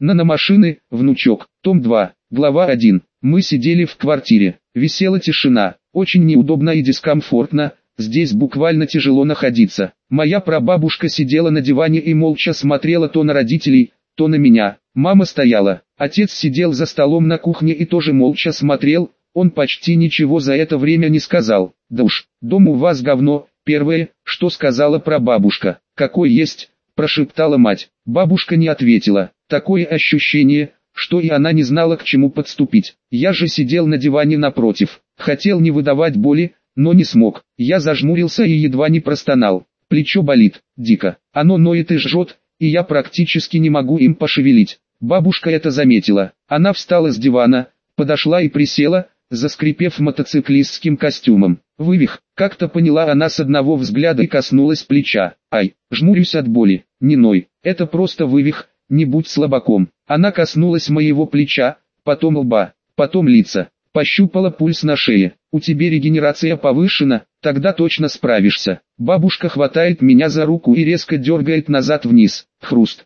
Наномашины, внучок, том 2, глава 1. Мы сидели в квартире, висела тишина, очень неудобно и дискомфортно, здесь буквально тяжело находиться. Моя прабабушка сидела на диване и молча смотрела то на родителей, то на меня. Мама стояла, отец сидел за столом на кухне и тоже молча смотрел, он почти ничего за это время не сказал. Да уж, дом у вас говно, первое, что сказала прабабушка. Какой есть, прошептала мать. Бабушка не ответила. Такое ощущение, что и она не знала, к чему подступить. Я же сидел на диване напротив. Хотел не выдавать боли, но не смог. Я зажмурился и едва не простонал. Плечо болит, дико. Оно ноет и жжет, и я практически не могу им пошевелить. Бабушка это заметила. Она встала с дивана, подошла и присела, заскрипев мотоциклистским костюмом. Вывих, как-то поняла она с одного взгляда и коснулась плеча. Ай, жмурюсь от боли. Не ной, это просто вывих, не будь слабаком. Она коснулась моего плеча, потом лба, потом лица. Пощупала пульс на шее. У тебя регенерация повышена, тогда точно справишься. Бабушка хватает меня за руку и резко дергает назад вниз. Хруст.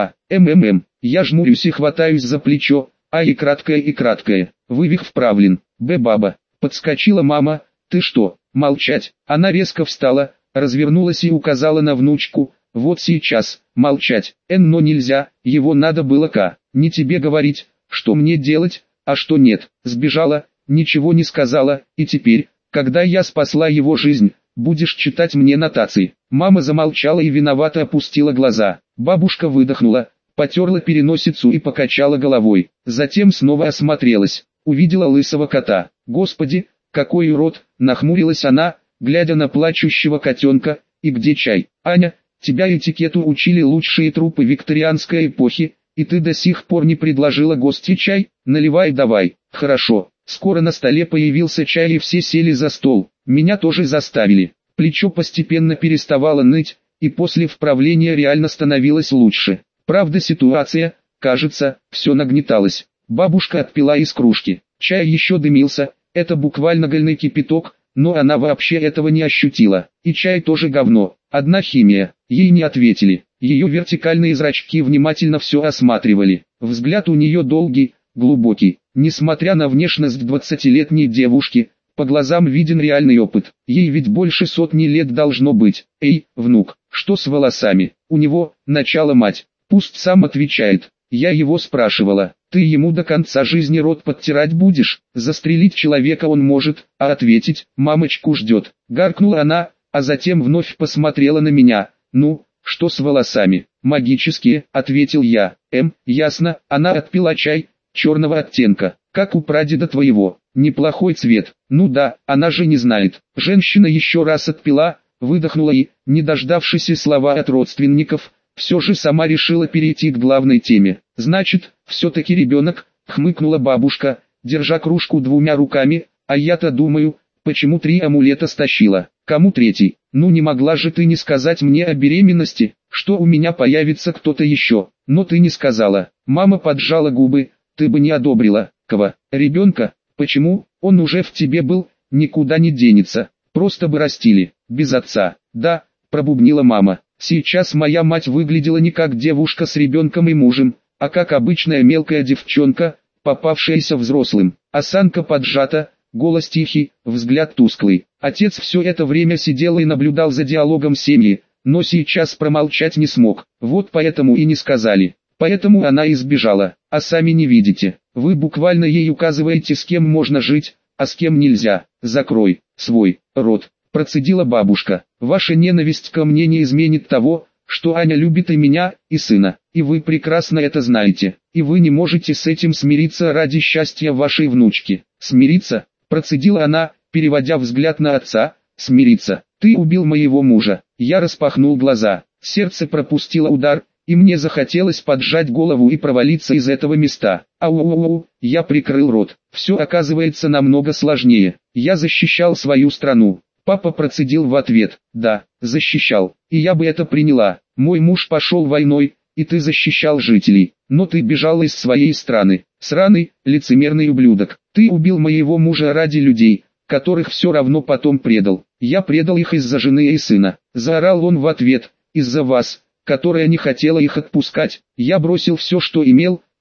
Я жмурюсь и хватаюсь за плечо. А и краткое. Вывих вправлен. Баба. Подскочила мама. Ты что, молчать? Она резко встала, развернулась и указала на внучку. Вот сейчас, молчать. Но нельзя, его надо было не тебе говорить, что мне делать, а что нет. Сбежала, ничего не сказала, и теперь, когда я спасла его жизнь, будешь читать мне нотации. Мама замолчала и виновато опустила глаза. Бабушка выдохнула, потерла переносицу и покачала головой. Затем снова осмотрелась, увидела лысого кота. Господи, какой урод, нахмурилась она, глядя на плачущего котенка. И где чай? Аня, тебя этикету учили лучшие трупы викторианской эпохи, и ты до сих пор не предложила гостю чай? Наливай давай. Хорошо. Скоро на столе появился чай и все сели за стол. Меня тоже заставили. Плечо постепенно переставало ныть, и после вправления реально становилось лучше. Правда, ситуация, кажется, все нагнеталась. Бабушка отпила из кружки. Чай еще дымился, это буквально гальный кипяток, но она вообще этого не ощутила. И чай тоже говно. Одна химия. Ей не ответили. Ее вертикальные зрачки внимательно все осматривали. Взгляд у нее долгий, глубокий. Несмотря на внешность 20-летней девушки, по глазам виден реальный опыт. Ей ведь больше сотни лет должно быть. Эй, внук, что с волосами? У него, начало мать. Пусть сам отвечает. Я его спрашивала. Ты ему до конца жизни рот подтирать будешь? Застрелить человека он может, а ответить, мамочку ждет. Гаркнула она, а затем вновь посмотрела на меня. Ну, что с волосами? Магические, ответил я. Ясно. Она отпила чай, черного оттенка, как у прадеда твоего. Неплохой цвет. Ну да, она же не знает. Женщина еще раз отпила, выдохнула и, не дождавшись слова от родственников, все же сама решила перейти к главной теме. Значит, все-таки ребенок, хмыкнула бабушка, держа кружку двумя руками, а я-то думаю, почему 3 амулета стащила. Кому третий? Ну не могла же ты не сказать мне о беременности, что у меня появится кто-то еще. Но ты не сказала. Мама поджала губы, ты бы не одобрила. Ребенка? Почему? Он уже в тебе был, никуда не денется. Просто бы растили, без отца. Да, пробубнила мама. Сейчас моя мать выглядела не как девушка с ребенком и мужем, а как обычная мелкая девчонка, попавшаяся взрослым. Осанка поджата, голос тихий, взгляд тусклый. Отец все это время сидел и наблюдал за диалогом семьи, но сейчас промолчать не смог. Вот поэтому и не сказали. Поэтому она и сбежала. А сами не видите. Вы буквально ей указываете, с кем можно жить, а с кем нельзя. Закрой свой рот. Процедила бабушка. Ваша ненависть ко мне не изменит того, что Аня любит и меня, и сына. И вы прекрасно это знаете. И вы не можете с этим смириться ради счастья вашей внучки. Смириться? Процедила она, переводя взгляд на отца. Смириться. Ты убил моего мужа. Я распахнул глаза. Сердце пропустило удар, и мне захотелось поджать голову и провалиться из этого места. Ау-ау-ау, я прикрыл рот. Все оказывается намного сложнее. Я защищал свою страну. Папа процедил в ответ. Да, защищал. И я бы это приняла. Мой муж пошел войной, и ты защищал жителей. Но ты бежал из своей страны. Сраный, лицемерный ублюдок. Ты убил моего мужа ради людей, которых все равно потом предал. Я предал их из-за жены и сына. Заорал он в ответ. Из-за вас, которая не хотела их отпускать. Я бросил все, что имел,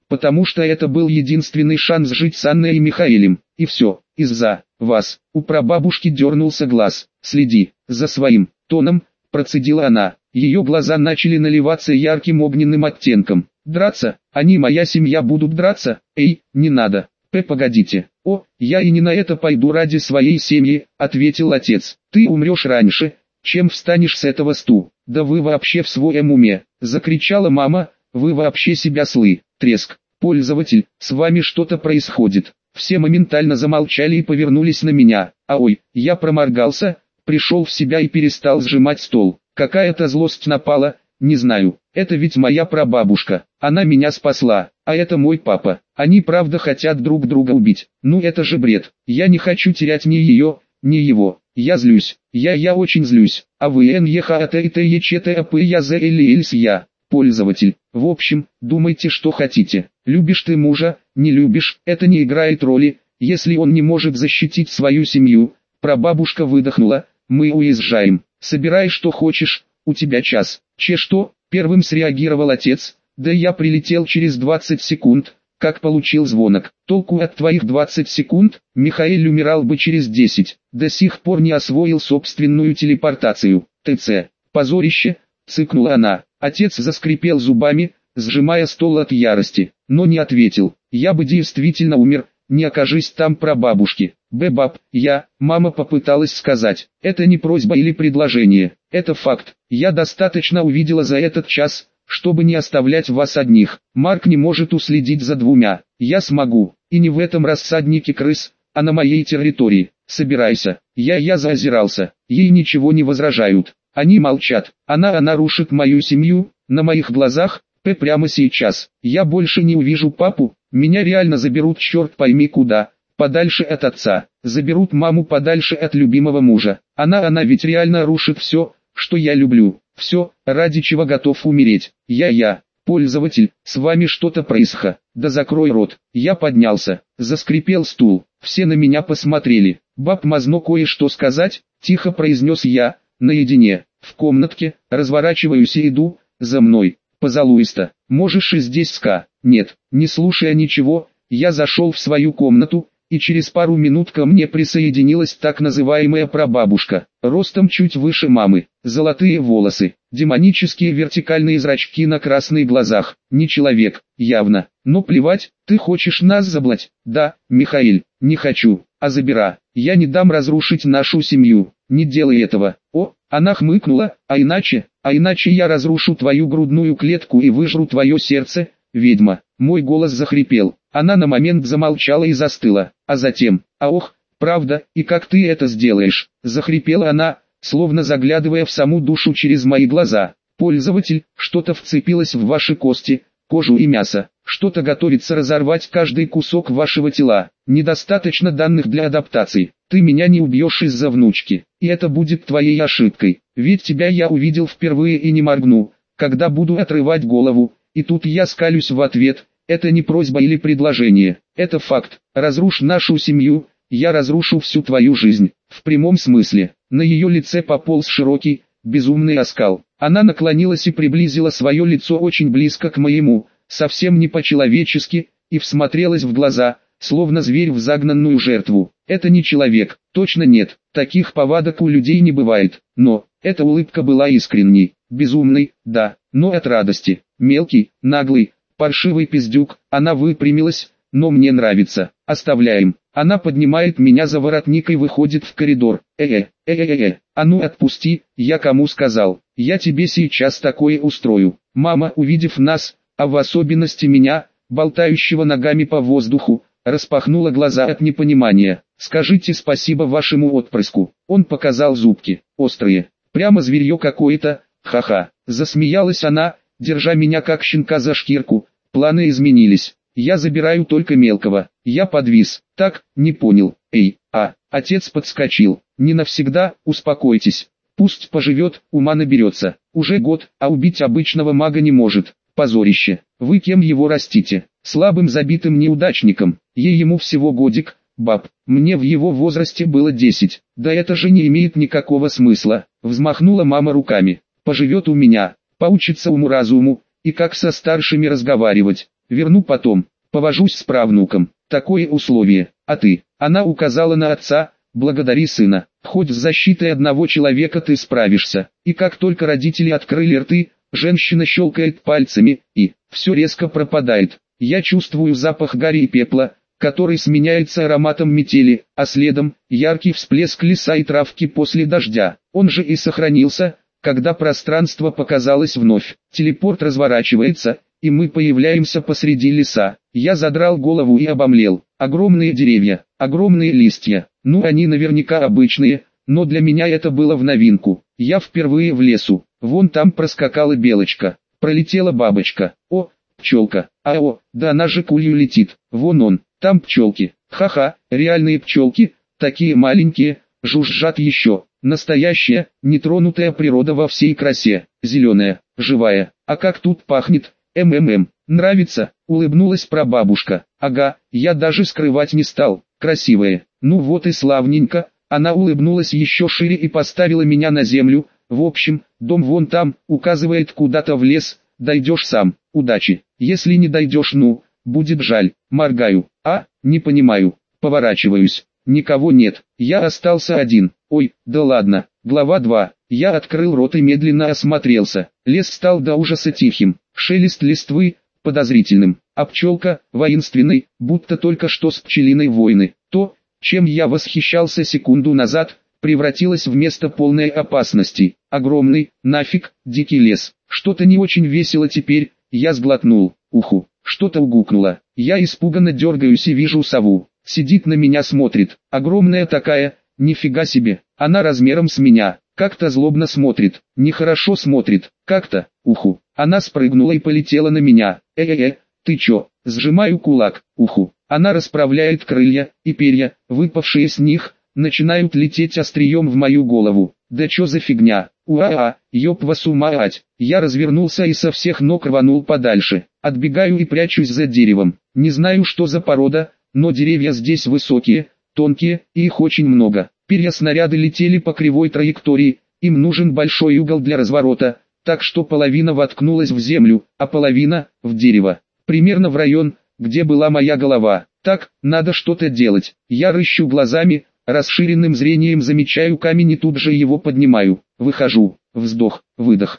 потому что это был единственный шанс жить с Анной и Михаилом. И все, из-за вас. У прабабушки дернулся глаз. Следи за своим тоном, процедила она. Ее глаза начали наливаться ярким огненным оттенком. Драться? Они, моя семья, будут драться? Эй, не надо. Погодите. О, я и не на это пойду ради своей семьи, ответил отец. Ты умрешь раньше, чем встанешь с этого стула. Да вы вообще в своем уме, закричала мама, вы вообще себя Треск. Пользователь, с вами что-то происходит. Все моментально замолчали и повернулись на меня. А ой, я проморгался, пришел в себя и перестал сжимать стол. Какая-то злость напала, не знаю. Это ведь моя прабабушка. Она меня спасла, а это мой папа. Они правда хотят друг друга убить. Ну это же бред. Я не хочу терять ни ее, ни его. Я злюсь. Я очень злюсь. А вы я. Пользователь. В общем, думайте, что хотите. Любишь ты мужа, не любишь, это не играет роли, если он не может защитить свою семью. Прабабушка выдохнула. Мы уезжаем. Собирай что хочешь, у тебя час. Что? Первым среагировал отец. Да я прилетел через 20 секунд, как получил звонок. Толку от твоих 20 секунд? Михаил умирал бы через 10. До сих пор не освоил собственную телепортацию. ТЦ. Позорище, цыкнула она. Отец заскрипел зубами, сжимая стол от ярости, но не ответил. Я бы действительно умер, не окажись там прабабушки. Баб, мама попыталась сказать. Это не просьба или предложение, это факт. Я достаточно увидела за этот час, чтобы не оставлять вас одних. Марк не может уследить за двумя. Я смогу, и не в этом рассаднике крыс, а на моей территории. Собирайся. Я заозирался. Ей ничего не возражают. Они молчат. Она рушит мою семью, на моих глазах, прямо сейчас. Я больше не увижу папу, меня реально заберут черт пойми куда, подальше от отца. Заберут маму подальше от любимого мужа. Она ведь реально рушит все, что я люблю. Все, ради чего готов умереть. Пользователь, с вами что-то происходит. Да закрой рот. Я поднялся, заскрипел стул. Все на меня посмотрели. Баб Мазно кое-что сказать, тихо произнес я, наедине. В комнатке, разворачиваюсь и иду, за мной. Пожалуйста, можешь и здесь Нет, не слушая ничего, я зашел в свою комнату, и через пару минут ко мне присоединилась так называемая прабабушка, ростом чуть выше мамы, золотые волосы, демонические вертикальные зрачки на красных глазах, не человек, явно, но плевать, ты хочешь нас заблать? Да, Михаил, не хочу, а забира, я не дам разрушить нашу семью, не делай этого. О, она хмыкнула, а иначе я разрушу твою грудную клетку и выжру твое сердце, ведьма. Мой голос захрипел, она на момент замолчала и застыла, а затем, правда, и как ты это сделаешь, захрипела она, словно заглядывая в саму душу через мои глаза. Пользователь, что-то вцепилось в ваши кости, кожу и мясо, что-то готовится разорвать каждый кусок вашего тела, недостаточно данных для адаптации. Ты меня не убьешь из-за внучки, и это будет твоей ошибкой, ведь тебя я увидел впервые и не моргну, когда буду отрывать голову, и тут я скалюсь в ответ, это не просьба или предложение, это факт, разрушь нашу семью, я разрушу всю твою жизнь, в прямом смысле. На ее лице пополз широкий, безумный оскал, она наклонилась и приблизила свое лицо очень близко к моему, совсем не по-человечески, и всмотрелась в глаза, словно зверь в загнанную жертву. Это не человек, точно нет, таких повадок у людей не бывает, но, эта улыбка была искренней, безумной, да, но от радости. Мелкий, наглый, паршивый пиздюк, она выпрямилась, но мне нравится, оставляем. Она поднимает меня за воротник и выходит в коридор. А ну отпусти, я кому сказал, я тебе сейчас такое устрою. Мама, увидев нас, а в особенности меня, болтающего ногами по воздуху, распахнула глаза от непонимания. Скажите спасибо вашему отпрыску. Он показал зубки, острые, прямо зверье какое-то, ха-ха. Засмеялась она, держа меня как щенка за шкирку. Планы изменились. Я забираю только мелкого. Я подвис. Так, не понял. Отец подскочил. Не навсегда, успокойтесь. Пусть поживет, ума наберется. Уже год, а убить обычного мага не может. Позорище. Вы кем его растите? Слабым забитым неудачником. Ему всего годик, баб. Мне в его возрасте было 10. Да это же не имеет никакого смысла. Взмахнула мама руками. Поживет у меня. Поучится уму-разуму, и как со старшими разговаривать. верну потом, повожусь с правнуком, такое условие, а ты, она указала на отца, благодари сына, хоть с защитой одного человека ты справишься, и как только родители открыли рты, женщина щелкает пальцами, и все резко пропадает. Я чувствую запах гари и пепла, который сменяется ароматом метели, а следом яркий всплеск леса и травки после дождя. Он же и сохранился, когда пространство показалось вновь. Телепорт разворачивается, и мы появляемся посреди леса. Я задрал голову и обомлел. Огромные деревья, огромные листья. Ну они наверняка обычные, но для меня это было в новинку. Я впервые в лесу. Вон там проскакала белочка, пролетела бабочка. О, пчелка, да она же кулью летит. Вон он, там пчелки. Ха-ха, реальные пчелки, такие маленькие, жужжат еще. Настоящая, нетронутая природа во всей красе. Зеленая, живая. А как тут пахнет? Нравится? Улыбнулась прабабушка. Ага, я даже скрывать не стал. Красивая. Ну вот и славненько. Она улыбнулась еще шире и поставила меня на землю. В общем, дом вон там, указывает куда-то в лес. Дойдешь сам. Удачи. Если не дойдешь, ну, будет жаль. Моргаю. Не понимаю. Поворачиваюсь. Никого нет. Я остался один. Ой, да ладно. Глава 2. Я открыл рот и медленно осмотрелся. Лес стал до ужаса тихим. Шелест листвы подозрительным, а пчелка воинственной, будто только что с пчелиной войны. То, чем я восхищался секунду назад, превратилось в место полной опасности. Огромный, нафиг, дикий лес. Что-то не очень весело теперь. Я сглотнул. Уху, что-то угукнуло. Я испуганно дергаюсь и вижу сову. Сидит на меня, смотрит. Огромная такая, нифига себе. Она размером с меня. Как-то злобно смотрит. Нехорошо смотрит. Как-то, уху. Она спрыгнула и полетела на меня. Ты чё? Сжимаю кулак. Уху. Она расправляет крылья, и перья, выпавшие с них, начинают лететь острием в мою голову. Да чё за фигня? Ёб вас умать. Я развернулся и со всех ног рванул подальше. Отбегаю и прячусь за деревом. Не знаю, что за порода, но деревья здесь высокие, тонкие, и их очень много. Перья снаряды летели по кривой траектории, им нужен большой угол для разворота, так что половина воткнулась в землю, а половина – в дерево. Примерно в район, где была моя голова. Так, надо что-то делать. Я рыщу глазами, расширенным зрением замечаю камень и тут же его поднимаю. Выхожу. Вздох, выдох.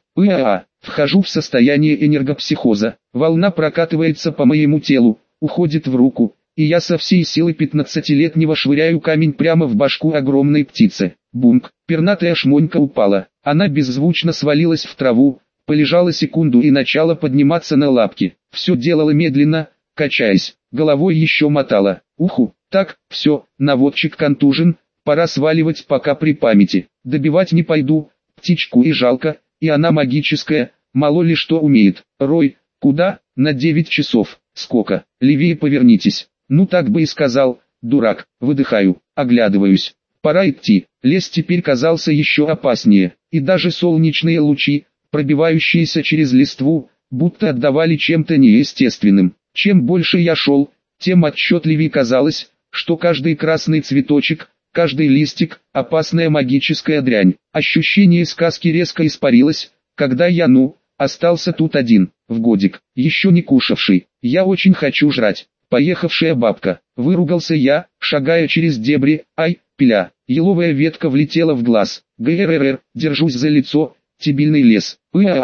Вхожу в состояние энергопсихоза. Волна прокатывается по моему телу, уходит в руку, и я со всей силы 15-летнего швыряю камень прямо в башку огромной птицы. Бумк, пернатая шмонька упала. Она беззвучно свалилась в траву, полежала секунду и начала подниматься на лапки. Все делала медленно, качаясь, головой еще мотала. Уху, так, все, наводчик контужен, пора сваливать пока при памяти. Добивать не пойду, птичку и жалко, и она магическая, мало ли что умеет. Рой, куда? На 9 часов, сколько, левее повернитесь. Ну так бы и сказал, дурак, выдыхаю, оглядываюсь. Пора идти. Лес теперь казался еще опаснее, и даже солнечные лучи, пробивающиеся через листву, будто отдавали чем-то неестественным. Чем больше я шел, тем отчетливее казалось, что каждый красный цветочек, каждый листик – опасная магическая дрянь. Ощущение сказки резко испарилось, когда я остался тут один, в годик, еще не кушавший. Я очень хочу жрать. Поехавшая бабка, выругался я, шагая через дебри, пиля, еловая ветка влетела в глаз, держусь за лицо, тибильный лес,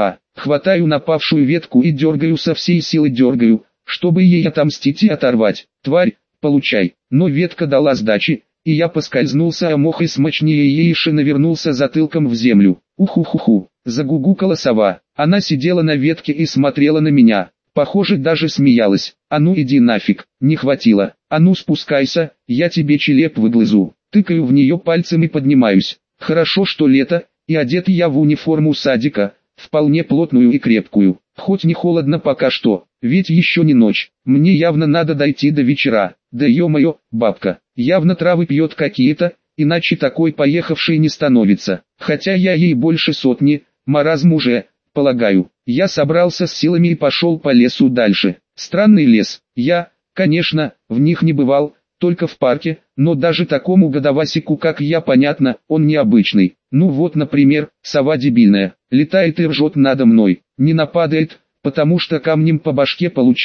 хватаю напавшую ветку и дергаю со всей силы дергаю, чтобы ей отомстить и оторвать, тварь, получай, но ветка дала сдачи, и я поскользнулся о мох и смачнее ейши навернулся затылком в землю, уху-ху-ху, загугукала сова, она сидела на ветке и смотрела на меня. Похоже, даже смеялась. А ну иди нафиг, не хватило. А ну спускайся, я тебе челеп выглызу. Тыкаю в нее пальцем и поднимаюсь. Хорошо, что лето, и одет я в униформу садика, вполне плотную и крепкую. Хоть не холодно пока что, ведь еще не ночь. Мне явно надо дойти до вечера. Да ё-моё, бабка, явно травы пьет какие-то, иначе такой поехавшей не становится. Хотя я ей больше сотни, маразм уже, полагаю. Я собрался с силами и пошел по лесу дальше. Странный лес. Я, конечно, в них не бывал, только в парке, но даже такому годовасику, как я, понятно, он необычный. Ну вот, например, сова дебильная, летает и ржет надо мной. Не нападает, потому что камнем по башке получила,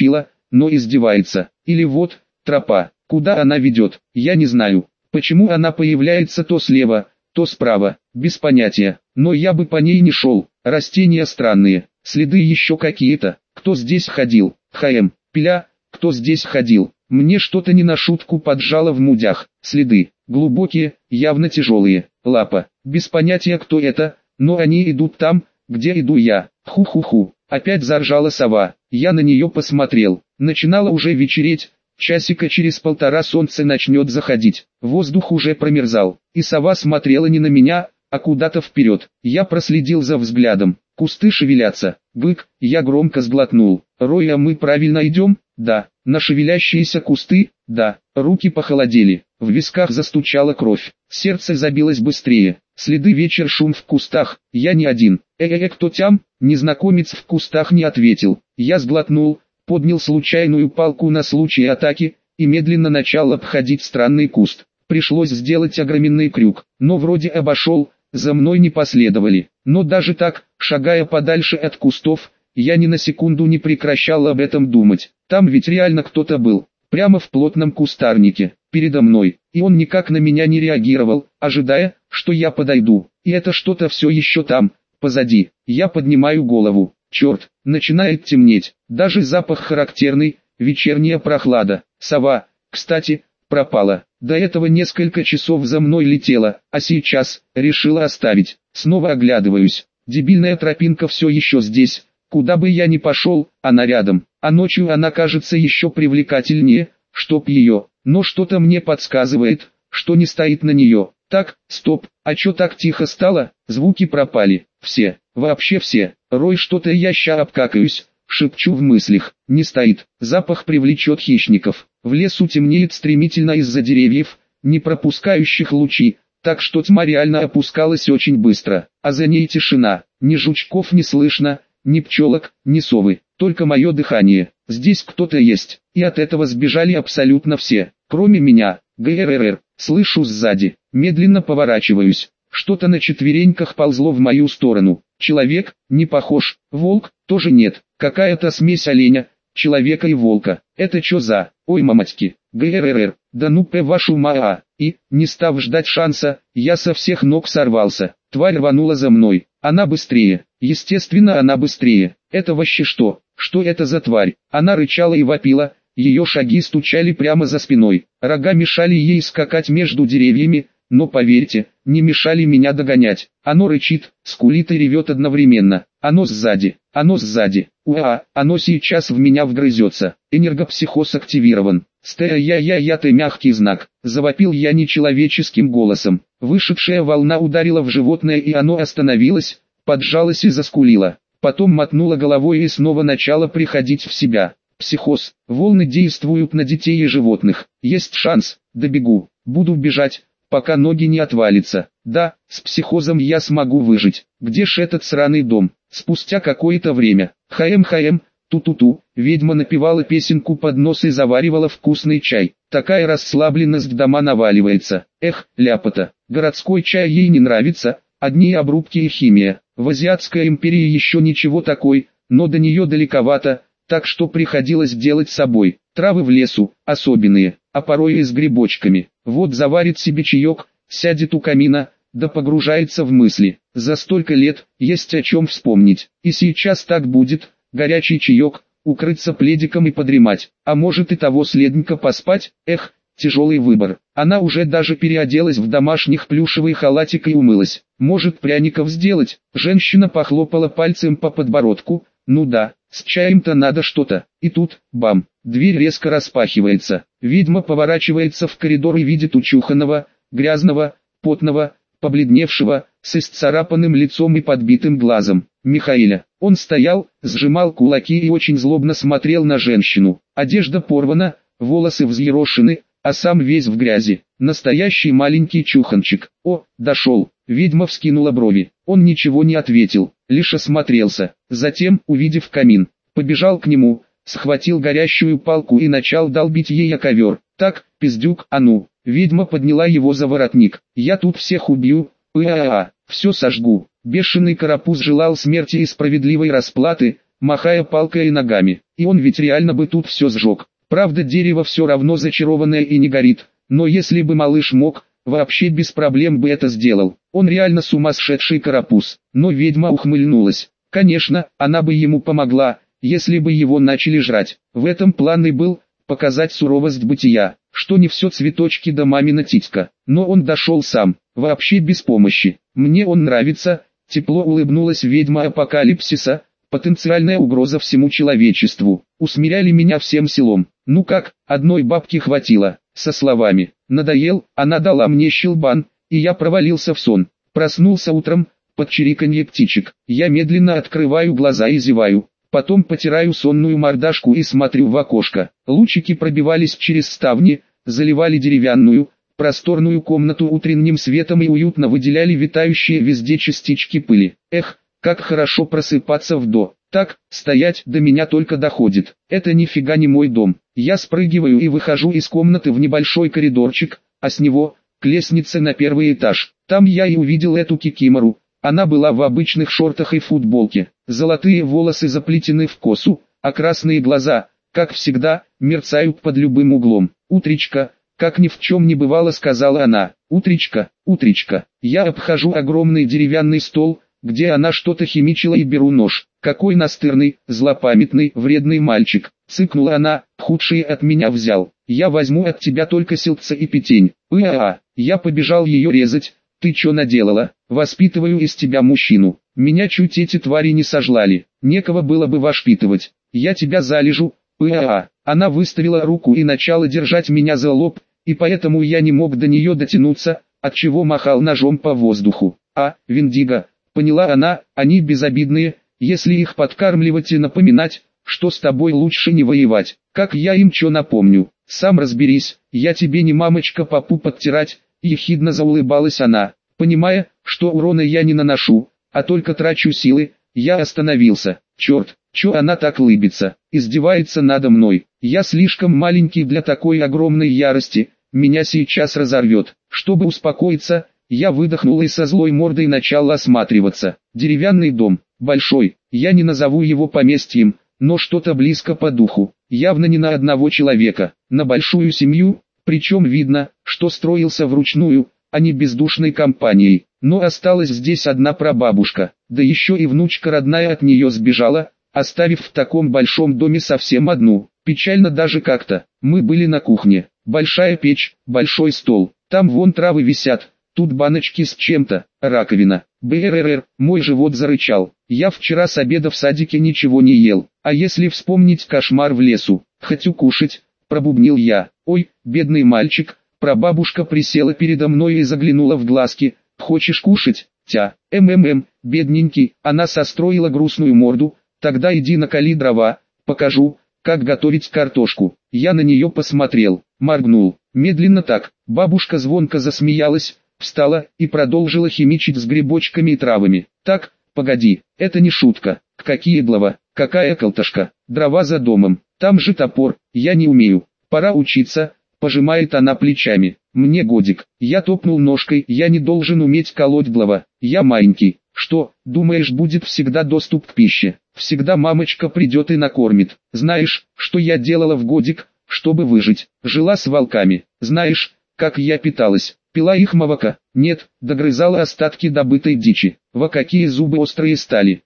но издевается. Или вот, тропа, куда она ведет, я не знаю. Почему она появляется то слева, то справа, без понятия. Но я бы по ней не шел, растения странные, следы еще какие-то. Кто здесь ходил? Пиля, кто здесь ходил? Мне что-то не на шутку поджало в мудях. Следы, глубокие, явно тяжелые. Лапа, без понятия кто это, но они идут там, где иду я. Ху-ху-ху. Опять заржала сова. Я на нее посмотрел. Начинало уже вечереть. Часика через полтора солнце начнет заходить. Воздух уже промерзал. И сова смотрела не на меня, а куда-то вперед. Я проследил за взглядом. Кусты шевелятся. Бык, я громко сглотнул. Рой, а мы правильно идем? Да. На шевелящиеся кусты? Да. Руки похолодели. В висках застучала кровь. Сердце забилось быстрее. Следы, вечер, шум в кустах. Я не один. Кто там? Незнакомец в кустах не ответил. Я сглотнул, поднял случайную палку на случай атаки и медленно начал обходить странный куст. Пришлось сделать огроменный крюк, но вроде обошел, за мной не последовали. Но даже так, шагая подальше от кустов, я ни на секунду не прекращал об этом думать. Там ведь реально кто-то был, прямо в плотном кустарнике, передо мной, и он никак на меня не реагировал, ожидая, что я подойду. И это что-то все еще там, позади. Я поднимаю голову. Черт, начинает темнеть. Даже запах характерный, вечерняя прохлада. Сова, кстати, пропала. До этого несколько часов за мной летела, а сейчас решила оставить. Снова оглядываюсь. Дебильная тропинка все еще здесь. Куда бы я ни пошел, она рядом. А ночью она кажется еще привлекательнее, чтоб ее. Но что-то мне подсказывает, что не стоит на нее. Так, стоп, а чё так тихо стало? Звуки пропали. Все, вообще все. Рой, что-то я ща обкакаюсь, шепчу в мыслях. Не стоит. Запах привлечет хищников. В лесу темнеет стремительно из-за деревьев, не пропускающих лучи, так что тьма реально опускалась очень быстро. А за ней тишина. Ни жучков не слышно, ни пчелок, ни совы. Только мое дыхание. Здесь кто-то есть. И от этого сбежали абсолютно все, кроме меня. ГРР. Слышу сзади. Медленно поворачиваюсь. Что-то на четвереньках ползло в мою сторону. Человек, не похож. Волк, тоже нет. Какая-то смесь оленя, человека и волка. Это чё за? Ой, мамочки. ГРР. Да ну вашу маа. И, не став ждать шанса, я со всех ног сорвался. Тварь рванула за мной. Она быстрее. Естественно, она быстрее. Это вообще что? Что это за тварь? Она рычала и вопила. Ее шаги стучали прямо за спиной. Рога мешали ей скакать между деревьями, но поверьте, не мешали меня догонять. Оно рычит, скулит и ревет одновременно. Оно сзади. Оно сейчас в меня вгрызется. Энергопсихоз активирован. Ты мягкий знак. Завопил я нечеловеческим голосом. Вышедшая волна ударила в животное, и оно остановилось, поджалось и заскулило. Потом мотнуло головой и снова начало приходить в себя. Психоз. Волны действуют на детей и животных. Есть шанс. Добегу. Буду бежать, пока ноги не отвалятся. Да, с психозом я смогу выжить. Где ж этот сраный дом? Спустя какое-то время. Ту-ту-ту. Ведьма напевала песенку под нос и заваривала вкусный чай. Такая расслабленность, дома наваливается. Эх, ляпота. Городской чай ей не нравится. Одни обрубки и химия. В Азиатской империи еще ничего такой, но до нее далековато. Так что приходилось делать с собой. Травы в лесу, особенные, а порой и с грибочками. Вот заварит себе чаек, сядет у камина, да погружается в мысли. За столько лет, есть о чем вспомнить. И сейчас так будет, горячий чаек, укрыться пледиком и подремать. А может и того следненько поспать, эх, тяжелый выбор. Она уже даже переоделась в домашних плюшевый халатик и умылась. Может пряников сделать? Женщина похлопала пальцем по подбородку. Ну да, с чаем-то надо что-то. И тут, бам, дверь резко распахивается. Ведьма поворачивается в коридор и видит учуханного, грязного, потного, побледневшего, с исцарапанным лицом и подбитым глазом Михаэля. Он стоял, сжимал кулаки и очень злобно смотрел на женщину. Одежда порвана, волосы взъерошены, а сам весь в грязи. Настоящий маленький чуханчик. О, дошел. Ведьма вскинула брови. Он ничего не ответил, лишь осмотрелся. Затем, увидев камин, побежал к нему, схватил горящую палку и начал долбить ей о ковер. Так, пиздюк, а ну. Ведьма подняла его за воротник. Я тут всех убью, все сожгу. Бешеный карапуз желал смерти и справедливой расплаты, махая палкой и ногами. и он ведь реально бы тут все сжег. Правда, дерево все равно зачарованное и не горит, но если бы малыш мог, вообще без проблем бы это сделал. Он реально сумасшедший карапуз. Но ведьма ухмыльнулась. Конечно, она бы ему помогла, если бы его начали жрать. В этом план и был показать суровость бытия, что не все цветочки да мамина титька. Но он дошел сам, вообще без помощи. Мне он нравится, тепло улыбнулась ведьма апокалипсиса, потенциальная угроза всему человечеству. Усмиряли меня всем селом. Ну как, одной бабки хватило, со словами «надоел», она дала мне щелбан, и я провалился в сон. Проснулся утром, под чириканье птичек. Я медленно открываю глаза и зеваю. Потом потираю сонную мордашку и смотрю в окошко. Лучики пробивались через ставни, заливали деревянную, просторную комнату утренним светом и уютно выделяли витающие везде частички пыли. Эх, как хорошо просыпаться так, стоять до меня только доходит. Это нифига не мой дом. Я спрыгиваю и выхожу из комнаты в небольшой коридорчик, а с него к лестнице на первый этаж. Там я и увидел эту кикимору. Она была в обычных шортах и футболке. Золотые волосы заплетены в косу, а красные глаза, как всегда, мерцают под любым углом. «Утречка», как ни в чем не бывало, сказала она. «Утречка, утречка». Я обхожу огромный деревянный стол, где она что-то химичила, и беру нож. «Какой настырный, злопамятный, вредный мальчик», — цыкнула она, — «худшие от меня взял. Я возьму от тебя только силца и петень». Я побежал ее резать. «Ты чё наделала? Воспитываю из тебя мужчину. Меня чуть эти твари не сожрали. Некого было бы воспитывать. Я тебя залежу». Она выставила руку и начала держать меня за лоб, и поэтому я не мог до нее дотянуться, отчего махал ножом по воздуху. Виндиго, поняла она, они безобидные, если их подкармливать и напоминать, что с тобой лучше не воевать. Как я им чё напомню? Сам разберись, я тебе не мамочка попу подтирать. Ехидно заулыбалась она. Понимая, что урона я не наношу, а только трачу силы, я остановился. Черт, чё она так лыбится, издевается надо мной. Я слишком маленький для такой огромной ярости, меня сейчас разорвет. Чтобы успокоиться, я выдохнул и со злой мордой начал осматриваться. Деревянный дом, большой, я не назову его поместьем, но что-то близко по духу. Явно не на одного человека, на большую семью. Причем видно, что строился вручную, а не бездушной компанией. Но осталась здесь одна прабабушка, да еще и внучка родная от нее сбежала, оставив в таком большом доме совсем одну. Печально даже как-то. Мы были на кухне. Большая печь, большой стол. Там вон травы висят, тут баночки с чем-то, раковина. БРРР, мой живот зарычал. Я вчера с обеда в садике ничего не ел. А если вспомнить кошмар в лесу? Хочу кушать. Пробубнил я. «Ой, бедный мальчик», прабабушка присела передо мной и заглянула в глазки. «Хочешь кушать? Тя, бедненький». Она состроила грустную морду. «Тогда иди накали дрова, покажу, как готовить картошку». Я на нее посмотрел, моргнул. Медленно так. Бабушка звонко засмеялась, встала и продолжила химичить с грибочками и травами. «Так, погоди, это не шутка. Какие дрова? Какая колташка? Дрова за домом. Там же топор, я не умею. Пора учиться», пожимает она плечами. «Мне годик». Я топнул ножкой, я не должен уметь колоть дрова. Я маленький. Что, думаешь, будет всегда доступ к пище? Всегда мамочка придет и накормит. Знаешь, что я делала в годик, чтобы выжить? Жила с волками. Знаешь, как я питалась? Пила их молоко? Нет, догрызала остатки добытой дичи. Во какие зубы острые стали.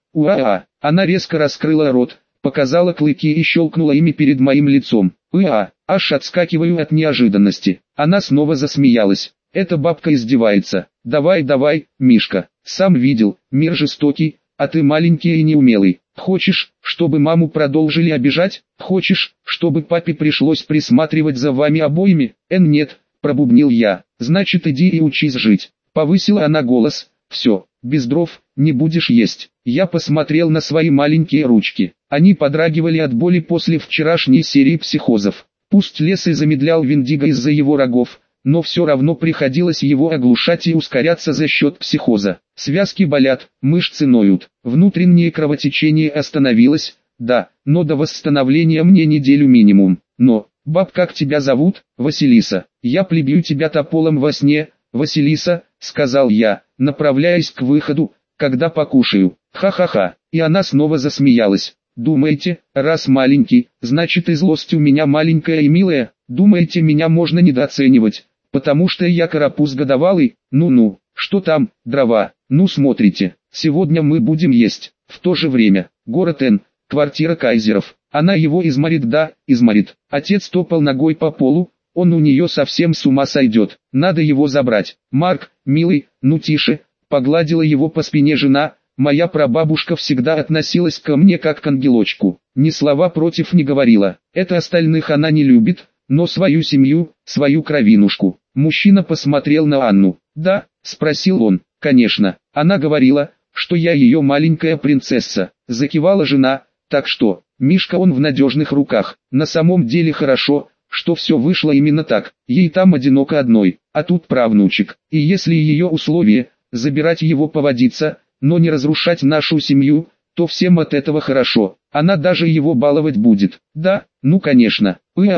Она резко раскрыла рот, показала клыки и щелкнула ими перед моим лицом. Аж отскакиваю от неожиданности. Она снова засмеялась. Эта бабка издевается. Давай, Мишка, сам видел, мир жестокий, а ты маленький и неумелый. Хочешь, чтобы маму продолжили обижать? Хочешь, чтобы папе пришлось присматривать за вами обоими? Нет, пробубнил я. Значит, иди и учись жить. Повысила она голос. Все, без дров, не будешь есть. Я посмотрел на свои маленькие ручки. Они подрагивали от боли после вчерашней серии психозов. Пусть лес и замедлял Виндиго из-за его рогов, но все равно приходилось его оглушать и ускоряться за счет психоза. Связки болят, мышцы ноют, внутреннее кровотечение остановилось, да, но до восстановления мне неделю минимум. Но, баб, как тебя зовут? Василиса. Я прибью тебя тополом во сне, Василиса, сказал я, направляясь к выходу, когда покушаю. Ха-ха-ха. И она снова засмеялась. Думаете, раз маленький, значит и злость у меня маленькая и милая? Думаете, меня можно недооценивать, потому что я карапуз годовалый? Ну-ну, что там, дрова? Ну смотрите, сегодня мы будем есть. В то же время, город Н, квартира Кайзеров. Она его изморит, да, изморит. Отец топал ногой по полу, он у нее совсем с ума сойдет. Надо его забрать. Марк, милый, ну тише, погладила его по спине жена. Моя прабабушка всегда относилась ко мне как к ангелочку. Ни слова против не говорила. Это остальных она не любит, но свою семью, свою кровинушку. Мужчина посмотрел на Анну. «Да?» – спросил он. «Конечно». Она говорила, что я ее маленькая принцесса. Закивала жена. Так что, Мишка он в надежных руках. На самом деле хорошо, что все вышло именно так. Ей там одиноко одной, а тут правнучек. И если ее условие – забирать его поводиться, но не разрушать нашу семью, то всем от этого хорошо. Она даже его баловать будет. Да, ну конечно.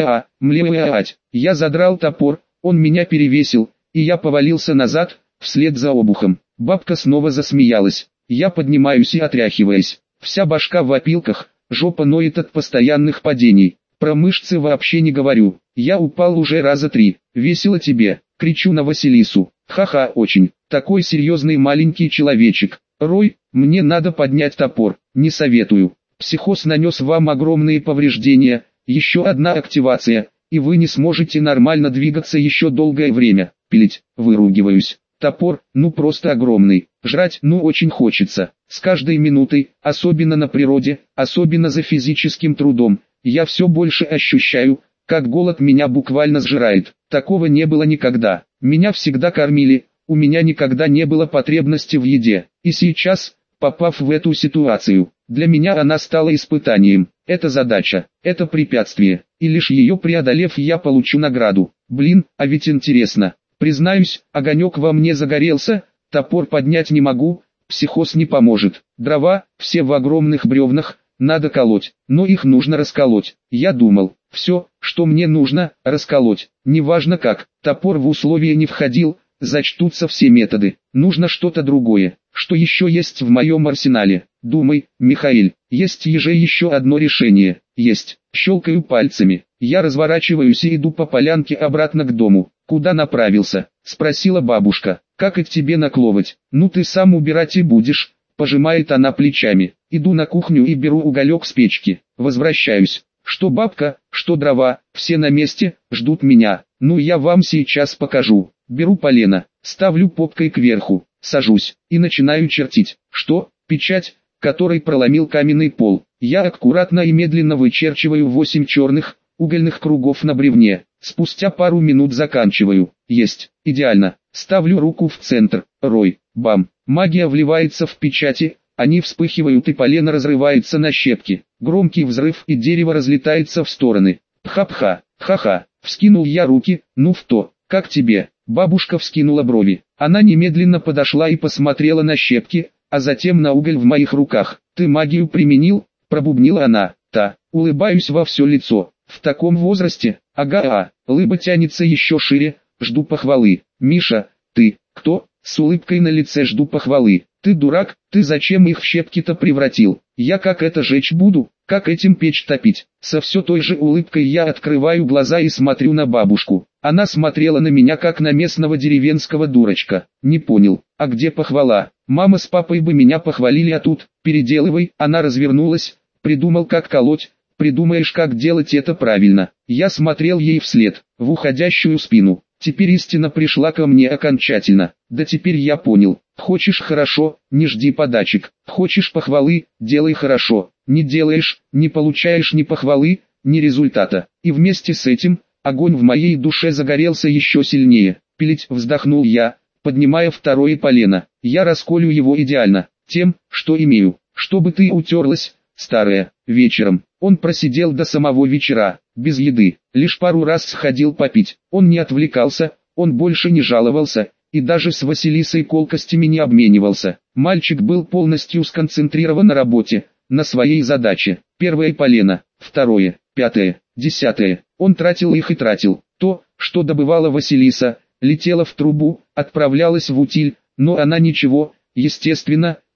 Млеать. Я задрал топор, он меня перевесил, и я повалился назад, вслед за обухом. Бабка снова засмеялась. Я поднимаюсь и отряхиваясь. Вся башка в опилках, жопа ноет от постоянных падений. Про мышцы вообще не говорю. Я упал уже раза 3. Весело тебе, кричу на Василису. Ха-ха, очень. Такой серьезный маленький человечек. Рой, мне надо поднять топор. Не советую. Психоз нанес вам огромные повреждения. Еще одна активация, и вы не сможете нормально двигаться еще долгое время. Пилить, выругиваюсь. Топор, ну просто огромный. Жрать, ну очень хочется. С каждой минутой, особенно на природе, особенно за физическим трудом, я все больше ощущаю, как голод меня буквально сжирает. Такого не было никогда. Меня всегда кормили, у меня никогда не было потребности в еде. И сейчас, попав в эту ситуацию, для меня она стала испытанием. Это задача, это препятствие, и лишь ее преодолев я получу награду. Блин, а ведь интересно. Признаюсь, огонек во мне загорелся, топор поднять не могу, психоз не поможет. Дрова, все в огромных бревнах, надо колоть, но их нужно расколоть. Я думал, все, что мне нужно, расколоть. Неважно как, топор в условия не входил, зачтутся все методы. Нужно что-то другое. Что еще есть в моем арсенале? Думай, Михаил, есть еще одно решение. Есть. Щелкаю пальцами. Я разворачиваюсь и иду по полянке обратно к дому. Куда направился? Спросила бабушка. Как и тебе накловать? Ну ты сам убирать и будешь. Пожимает она плечами. Иду на кухню и беру уголек с печки. Возвращаюсь. Что бабка, что дрова, все на месте, ждут меня. Ну я вам сейчас покажу. Беру полено, ставлю попкой кверху, сажусь и начинаю чертить. Что? Печать, которой проломил каменный пол. Я аккуратно и медленно вычерчиваю 8 черных, угольных кругов на бревне. Спустя пару минут заканчиваю. Есть, идеально. Ставлю руку в центр. Рой, бам. Магия вливается в печати, они вспыхивают и полено разрывается на щепки. Громкий взрыв и дерево разлетается в стороны. Пха-пха, ха-ха. Вскинул я руки, ну в то, как тебе? Бабушка вскинула брови. Она немедленно подошла и посмотрела на щепки, а затем на уголь в моих руках. «Ты магию применил?» – пробубнила она. Улыбаюсь во все лицо. «В таком возрасте? Ага, улыба тянется еще шире, жду похвалы. Миша, ты, кто?» С улыбкой на лице жду похвалы. «Ты дурак, ты зачем их в щепки-то превратил? Я как это жечь буду, как этим печь топить?» Со все той же улыбкой я открываю глаза и смотрю на бабушку. Она смотрела на меня как на местного деревенского дурачка. Не понял, а где похвала? Мама с папой бы меня похвалили, а тут, переделывай. Она развернулась, придумал как колоть, придумаешь как делать это правильно. Я смотрел ей вслед, в уходящую спину. Теперь истина пришла ко мне окончательно. Да теперь я понял. Хочешь хорошо, не жди подачек. Хочешь похвалы, делай хорошо. Не делаешь, не получаешь ни похвалы, ни результата. И вместе с этим, огонь в моей душе загорелся еще сильнее. Пилить, вздохнул я, поднимая второе полено. Я расколю его идеально, тем, что имею. Чтобы ты утерлась, старая, вечером. Он просидел до самого вечера, без еды, лишь пару раз сходил попить. Он не отвлекался, он больше не жаловался, и даже с Василисой колкостями не обменивался. Мальчик был полностью сконцентрирован на работе, на своей задаче. Первое полено, второе, 5, 10. Он тратил их и тратил. То, что добывала Василиса, летело в трубу, отправлялось в утиль, но она ничего, естественно,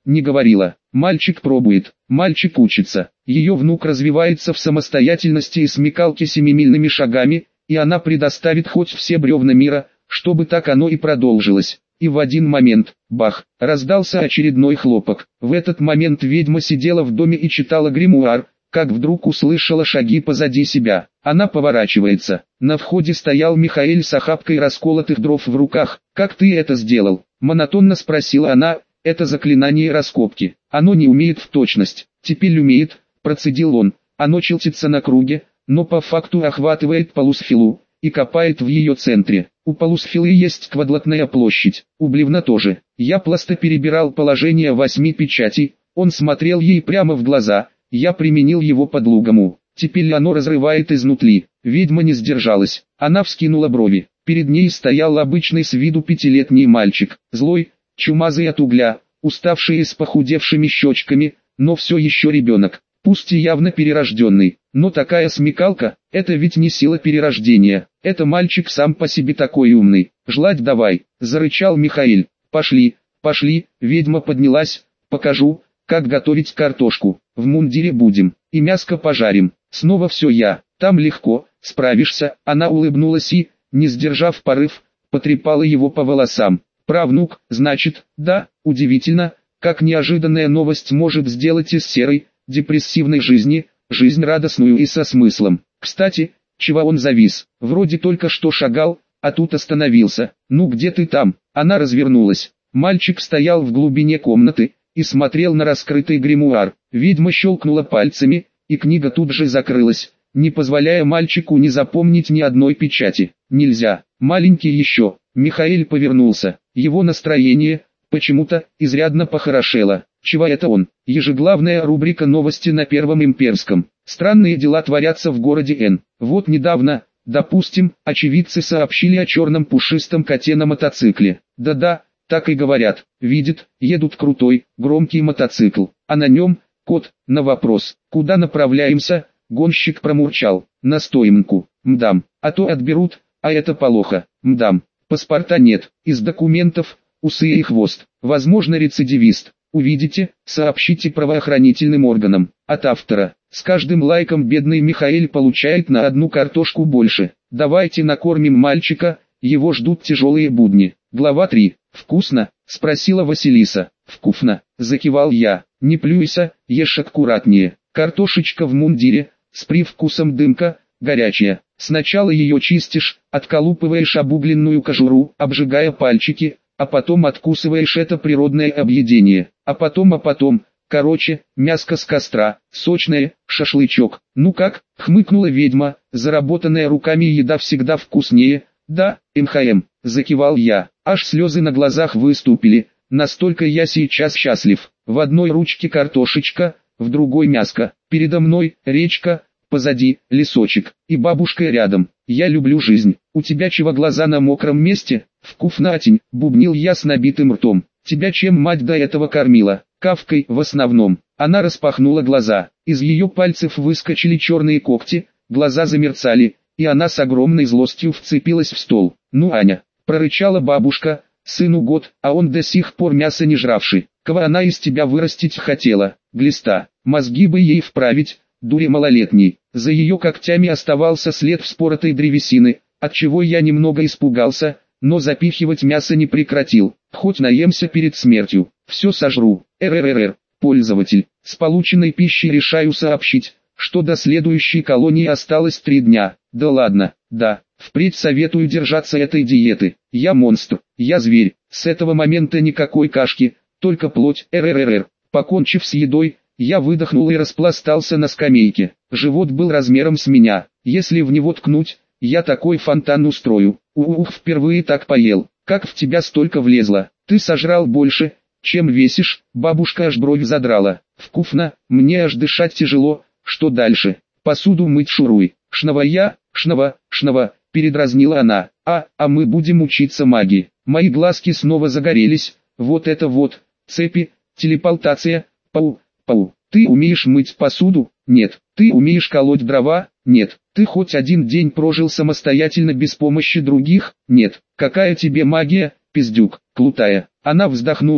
не говорила. Мальчик пробует, мальчик учится. Ее внук развивается в самостоятельности и смекалке семимильными шагами, и она предоставит хоть все бревна мира, чтобы так оно и продолжилось. И в один момент, бах, раздался очередной хлопок. В этот момент ведьма сидела в доме и читала гримуар, как вдруг услышала шаги позади себя. Она поворачивается. На входе стоял Михаэль с охапкой расколотых дров в руках. «Как ты это сделал?» – монотонно спросила она. «Это заклинание раскопки. Оно не умеет в точность». «Теперь умеет», – процедил он. «Оно чертится на круге, но по факту охватывает полусфилу и копает в ее центре. У полусфилы есть квадратная площадь, у бревна тоже. Я пласто перебирал положение 8 печатей, он смотрел ей прямо в глаза, я применил его подлугому. Теперь оно разрывает изнутри». Ведьма не сдержалась, она вскинула брови. Перед ней стоял обычный с виду 5-летний мальчик, злой, чумазый от угля, уставший с похудевшими щечками, но все еще ребенок. Пусть и явно перерожденный, но такая смекалка, это ведь не сила перерождения, это мальчик сам по себе такой умный. «Жлать давай», – зарычал Михаэль. «Пошли, пошли», ведьма поднялась, «покажу, как готовить картошку, в мундире будем, и мяско пожарим». Снова все я, там легко, справишься. Она улыбнулась и, не сдержав порыв, потрепала его по волосам. «Правнук, значит, да, удивительно, как неожиданная новость может сделать из серой, депрессивной жизни, жизнь радостную и со смыслом. Кстати, чего он завис? Вроде только что шагал, а тут остановился. Ну где ты там?» Она развернулась. Мальчик стоял в глубине комнаты и смотрел на раскрытый гримуар. Ведьма щелкнула пальцами, и книга тут же закрылась, не позволяя мальчику не запомнить ни одной печати. «Нельзя, маленький еще». Михаэль повернулся. Его настроение, почему-то, изрядно похорошело. Чего это он? Ежеглавная рубрика «Новости» на Первом Имперском. Странные дела творятся в городе Н. Вот недавно, допустим, очевидцы сообщили о черном пушистом коте на мотоцикле. Да-да, так и говорят. Видит, едут крутой, громкий мотоцикл, а на нем кот. На вопрос, куда направляемся, гонщик промурчал: на стоимку. Мдам, а то отберут, а это плохо. Мдам, паспорта нет, из документов усы и хвост. Возможно, рецидивист. Увидите, сообщите правоохранительным органам. От автора. С каждым лайком бедный Михаэль получает на одну картошку больше. Давайте накормим мальчика, его ждут тяжелые будни. Глава 3. «Вкусно?» – спросила Василиса. «Вкусно», – закивал я. «Не плюйся, ешь аккуратнее». Картошечка в мундире, с привкусом дымка, горячая. Сначала ее чистишь, отколупываешь обугленную кожуру, обжигая пальчики, а потом откусываешь это природное объедение. А потом, короче, мяско с костра, сочное, шашлычок. «Ну как?» – хмыкнула ведьма, заработанная руками еда всегда вкуснее. «Да, МХМ», – закивал я, аж слезы на глазах выступили, настолько я сейчас счастлив. В одной ручке картошечка, в другой мяско, передо мной речка, позади лесочек, и бабушка рядом. Я люблю жизнь. У тебя чего глаза на мокром месте? Вкуснатень, бубнил я с набитым ртом. Тебя чем мать до этого кормила? Кавкой в основном. Она распахнула глаза, из ее пальцев выскочили черные когти, глаза замерцали, и она с огромной злостью вцепилась в стол. «Ну, Аня», – прорычала бабушка, – «сыну год, а он до сих пор мясо не жравший. Кого она из тебя вырастить хотела? Глиста, мозги бы ей вправить, дури малолетней». За ее когтями оставался след вспоротой древесины, отчего я немного испугался, но запихивать мясо не прекратил. Хоть наемся перед смертью, все сожру. РРР, пользователь, с полученной пищей решаю сообщить, что до следующей колонии осталось 3 дня. Да ладно, да, впредь советую держаться этой диеты. Я монстр, я зверь, с этого момента никакой кашки, только плоть. РРР. Покончив с едой, я выдохнул и распластался на скамейке. Живот был размером с меня, если в него ткнуть, я такой фонтан устрою. Впервые так поел. Как в тебя столько влезло? Ты сожрал больше, чем весишь. Бабушка аж бровь задрала. Вкусно, мне аж дышать тяжело. Что дальше? Посуду мыть шуруй. Шнова, передразнила она. А мы будем учиться магии. Мои глазки снова загорелись. Вот это вот, цепи, телепортация, пау. Ты умеешь мыть посуду? Нет. Ты умеешь колоть дрова? Нет. Ты хоть один день прожил самостоятельно без помощи других? Нет. Какая тебе магия, пиздюк, клутая? Она вздохнула,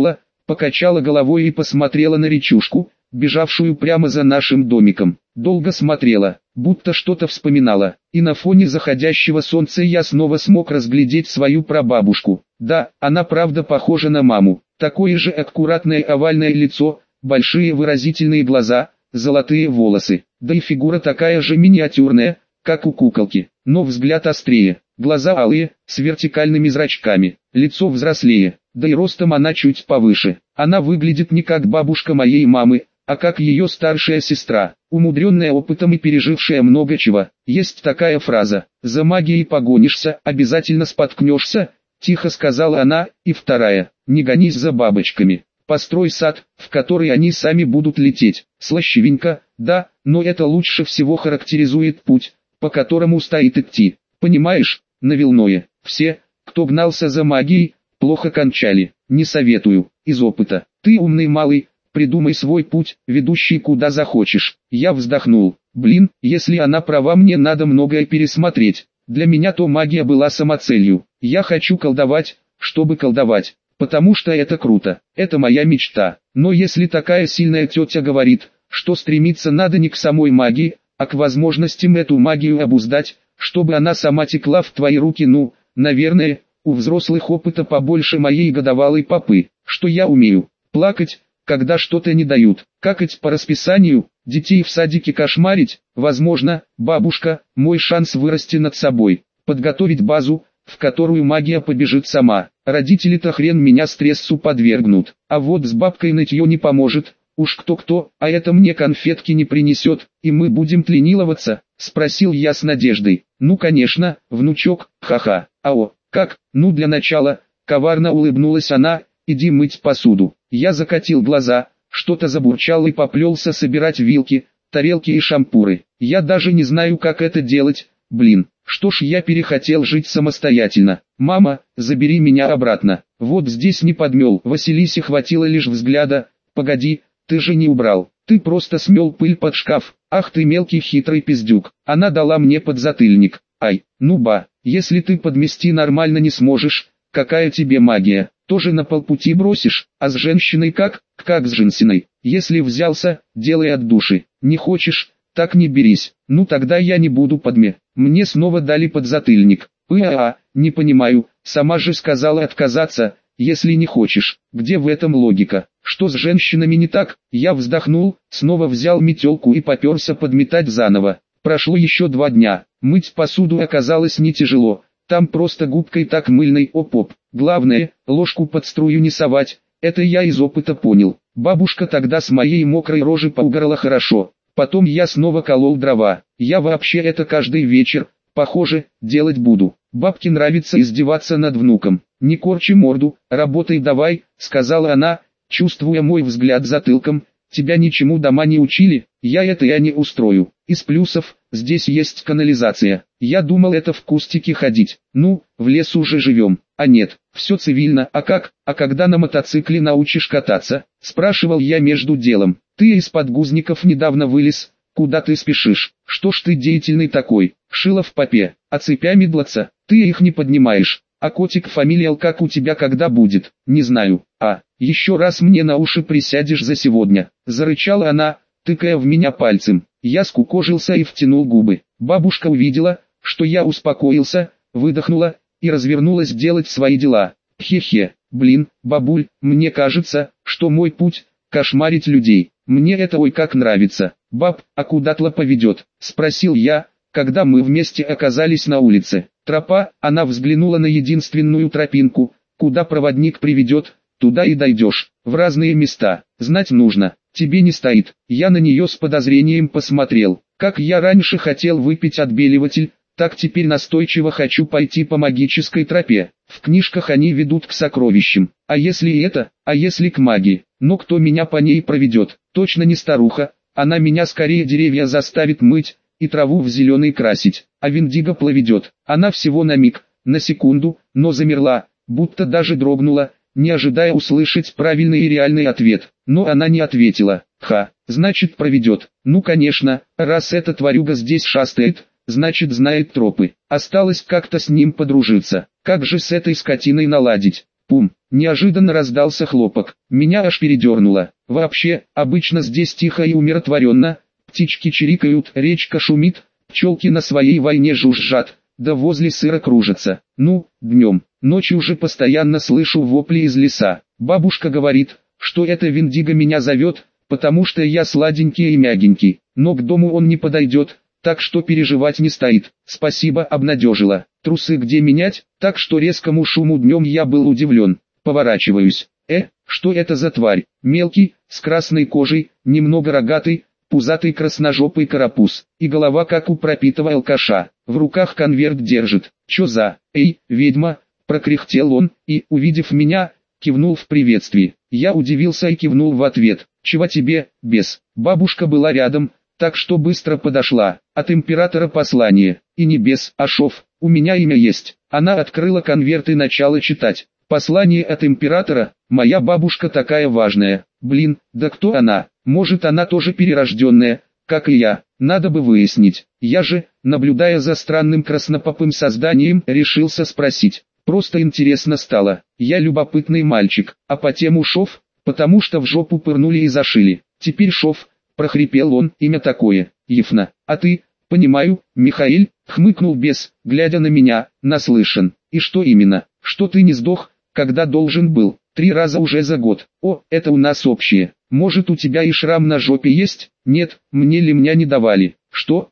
покачала головой и посмотрела на речушку, бежавшую прямо за нашим домиком. Долго смотрела, будто что-то вспоминала, и на фоне заходящего солнца я снова смог разглядеть свою прабабушку. Да, она правда похожа на маму, такое же аккуратное овальное лицо, большие выразительные глаза, золотые волосы, да и фигура такая же миниатюрная, как у куколки, но взгляд острее, глаза алые, с вертикальными зрачками, лицо взрослее, да и ростом она чуть повыше. Она выглядит не как бабушка моей мамы, а как ее старшая сестра, умудренная опытом и пережившая много чего. Есть такая фраза: «За магией погонишься, обязательно споткнешься», тихо сказала она, и вторая: «Не гонись за бабочками, построй сад, в который они сами будут лететь». Слащевенько, да, но это лучше всего характеризует путь, по которому стоит идти. Понимаешь, Навилное, все, кто гнался за магией, плохо кончали. Не советую, из опыта. Ты умный малый, придумай свой путь, ведущий куда захочешь. Я вздохнул. Блин, если она права, мне надо многое пересмотреть. Для меня то магия была самоцелью. Я хочу колдовать, чтобы колдовать, потому что это круто. Это моя мечта. Но если такая сильная тетя говорит, что стремиться надо не к самой магии, а к возможностям эту магию обуздать, чтобы она сама текла в твои руки, ну, наверное, у взрослых опыта побольше моей годовалой папы. Что я умею? Плакать, когда что-то не дают, какать по расписанию, детей в садике кошмарить. Возможно, бабушка, мой шанс вырасти над собой, подготовить базу, в которую магия побежит сама. Родители-то хрен меня стрессу подвергнут, а вот с бабкой нытье не поможет. Уж кто-кто, а это мне конфетки не принесет, и мы будем тренироваться, спросил я с надеждой. Ну конечно, внучок, ха-ха. Ао, как? Ну для начала, коварно улыбнулась она, иди мыть посуду. Я закатил глаза, что-то забурчал и поплелся собирать вилки, тарелки и шампуры. Я даже не знаю, как это делать, блин. Что ж, я перехотел жить самостоятельно. Мама, забери меня обратно. Вот здесь не подмел. Василисе хватило лишь взгляда. Погоди, ты же не убрал. Ты просто смел пыль под шкаф. Ах ты мелкий хитрый пиздюк. Она дала мне подзатыльник. Ай, ну ба, если ты подмести нормально не сможешь, какая тебе магия? Тоже на полпути бросишь, а с женщиной как? Как с женщиной? Если взялся, делай от души. Не хочешь, так не берись. Ну тогда я не буду подме. Мне снова дали подзатыльник. Не понимаю, сама же сказала отказаться, если не хочешь. Где в этом логика? Что с женщинами не так? Я вздохнул, снова взял метелку и поперся подметать заново. Прошло еще 2 дня. Мыть посуду оказалось не тяжело. Там просто губкой так мыльной, оп-оп. Главное, ложку под струю не совать. Это я из опыта понял. Бабушка тогда с моей мокрой рожи поугарала хорошо. Потом я снова колол дрова. Я вообще это каждый вечер, похоже, делать буду. Бабке нравится издеваться над внуком. Не корчи морду, работай давай, сказала она, чувствуя мой взгляд затылком. Тебя ничему дома не учили? Я не устрою. Из плюсов, здесь есть канализация. Я думал, это в кустике ходить. Ну, в лес уже живем. А нет, все цивильно. А как? А когда на мотоцикле научишь кататься? Спрашивал я между делом. Ты из подгузников недавно вылез. Куда ты спешишь? Что ж ты деятельный такой? Шило в попе. А цепями длаться? Ты их не поднимаешь. А котик фамилиал как у тебя когда будет? Не знаю. Еще раз мне на уши присядешь за сегодня. Зарычала она, тыкая в меня пальцем. Я скукожился и втянул губы. Бабушка увидела, что я успокоился, выдохнула и развернулась делать свои дела. Хе-хе, блин, бабуль, мне кажется, что мой путь – кошмарить людей. Мне это ой как нравится. Баб, а куда-то поведет? Спросил я, когда мы вместе оказались на улице. Тропа, она взглянула на единственную тропинку, куда проводник приведет, туда и дойдешь. В разные места, знать нужно. Тебе не стоит. Я на нее с подозрением посмотрел. Как я раньше хотел выпить отбеливатель, так теперь настойчиво хочу пойти по магической тропе. В книжках они ведут к сокровищам. А если это, а если к магии? Но кто меня по ней проведет? Точно не старуха. Она меня скорее деревья заставит мыть и траву в зеленый красить. А Виндиго проведет. Она всего на миг, на секунду, но замерла, будто даже дрогнула, не ожидая услышать правильный и реальный ответ. Но она не ответила. Значит проведет. Ну конечно, раз эта тварюга здесь шастает, значит знает тропы. Осталось как-то с ним подружиться. Как же с этой скотиной наладить? Пум. Неожиданно раздался хлопок. Меня аж передернуло. Вообще, обычно здесь тихо и умиротворенно. Птички чирикают, речка шумит, пчелки на своей войне жужжат, да возле сыра кружатся. Ну, днем, ночью же постоянно слышу вопли из леса. Бабушка говорит, что это Виндиго меня зовет, потому что я сладенький и мягенький, но к дому он не подойдет, так что переживать не стоит. Спасибо, обнадежила. Трусы где менять? Так что резкому шуму днем я был удивлен. Поворачиваюсь. Что это за тварь? Мелкий, с красной кожей, немного рогатый, пузатый красножопый карапуз, и голова как у пропитого алкаша. В руках конверт держит. Чё за? Эй, ведьма, прокряхтел он, и, увидев меня, кивнул в приветствии. Я удивился и кивнул в ответ. Чего тебе, бес? Бабушка была рядом, так что быстро подошла. От императора послание. И не бес, а шов. У меня имя есть. Она открыла конверт и начала читать. Послание от императора. Моя бабушка такая важная. Блин, да кто она? Может, она тоже перерожденная, как и я. Надо бы выяснить. Я же, наблюдая за странным краснопопым созданием, решился спросить. Просто интересно стало. Я любопытный мальчик. А по тему шов? Потому что в жопу пырнули и зашили. Теперь шов, прохрипел он, имя такое. Ефна. А ты? Понимаю, Михаил, хмыкнул бес, глядя на меня, наслышан. И что именно? Что ты не сдох, когда должен был? 3 раза уже за год. О, это у нас общее. Может, у тебя и шрам на жопе есть? Нет, мне лемня не давали. Что?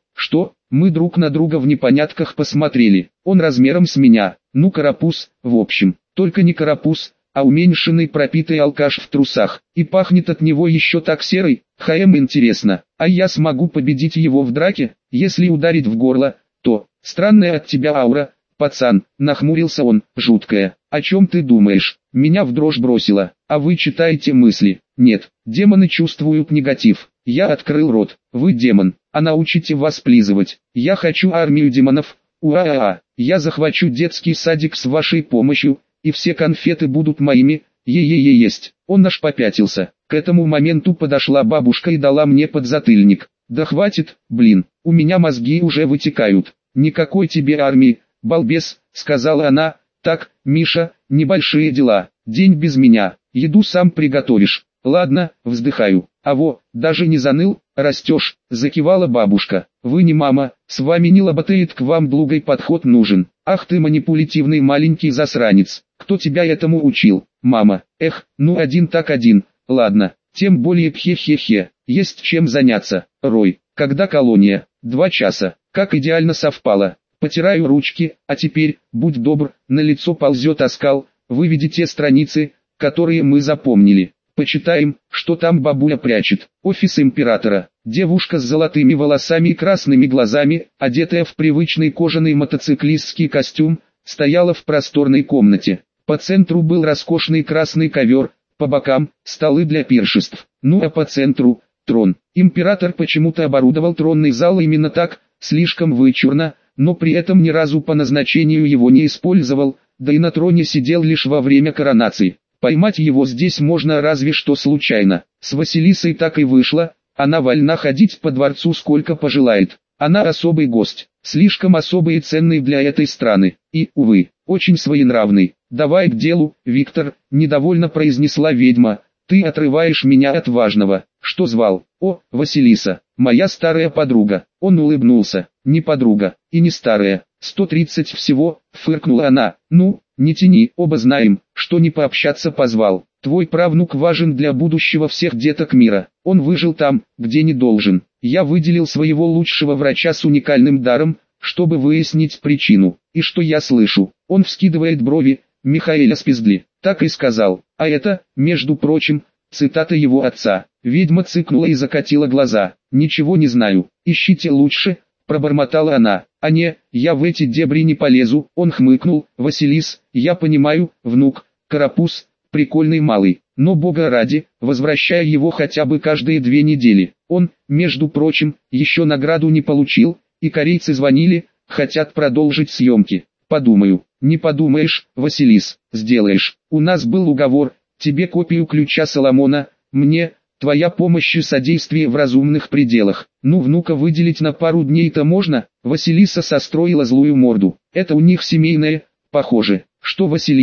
Мы друг на друга в непонятках посмотрели. Он размером с меня. Ну, карапуз, в общем. Только не карапуз, а уменьшенный пропитый алкаш в трусах. И пахнет от него еще так серой. Интересно, а я смогу победить его в драке? Если ударить в горло, то... Странная от тебя аура, пацан, нахмурился он, жуткая. О чем ты думаешь? Меня в дрожь бросило. А вы читаете мысли? Нет, демоны чувствуют негатив. Я открыл рот. Вы демон, а научите вас плизывать. Я хочу армию демонов. Уа-а-а. Я захвачу детский садик с вашей помощью, и все конфеты будут моими. Е-е-е есть. Он аж попятился. К этому моменту подошла бабушка и дала мне подзатыльник. Да хватит, блин, у меня мозги уже вытекают. Никакой тебе армии, балбес, сказала она. Так, Миша, небольшие дела. День без меня. Еду сам приготовишь. Ладно, вздыхаю. А во, даже не заныл, растешь, закивала бабушка. Вы не мама, с вами не лоботеет, к вам другой подход нужен. Ах ты манипулятивный маленький засранец. Кто тебя этому учил? Мама. Ну один так один. Ладно, тем более пхе-хе-хе. Есть чем заняться. Рой, когда колония? 2 часа. Как идеально совпало. Потираю ручки, а теперь, будь добр, на лицо ползет оскал. Выведи те страницы, которые мы запомнили. Почитаем, что там бабуля прячет. Офис императора. Девушка с золотыми волосами и красными глазами, одетая в привычный кожаный мотоциклистский костюм, стояла в просторной комнате. По центру был роскошный красный ковер, по бокам – столы для пиршеств. Ну а по центру – трон. Император почему-то оборудовал тронный зал именно так, слишком вычурно, но при этом ни разу по назначению его не использовал, да и на троне сидел лишь во время коронации. Поймать его здесь можно разве что случайно. С Василисой так и вышло, она вольна ходить по дворцу сколько пожелает. Она особый гость, слишком особый и ценный для этой страны, и, увы, очень своенравный. «Давай к делу, Виктор», – недовольно произнесла ведьма, – «ты отрываешь меня от важного». «Что звал?» «О, Василиса, моя старая подруга». Он улыбнулся. «Не подруга, и не старая, 130 всего», – фыркнула она. «Ну, не тяни, оба знаем, что не пообщаться позвал. Твой правнук важен для будущего всех деток мира. Он выжил там, где не должен. Я выделил своего лучшего врача с уникальным даром, чтобы выяснить причину. И что я слышу?» Он вскидывает брови. «Михаэля спиздли». Так и сказал. А это, между прочим, цитата его отца. Ведьма цыкнула и закатила глаза. «Ничего не знаю. Ищите лучше», пробормотала она. «А не, я в эти дебри не полезу». Он хмыкнул. «Василис, я понимаю, внук, карапуз, прикольный малый, но бога ради, возвращая его хотя бы каждые 2 недели. Он, между прочим, еще награду не получил, и корейцы звонили, хотят продолжить съемки. Подумаю». «Не подумаешь, Василис, сделаешь. У нас был уговор, тебе копию ключа Соломона, мне, твоя помощь и содействие в разумных пределах. Ну внука выделить на пару дней-то можно?» Василиса состроила злую морду. «Это у них семейное, похоже». «Что Василиса?»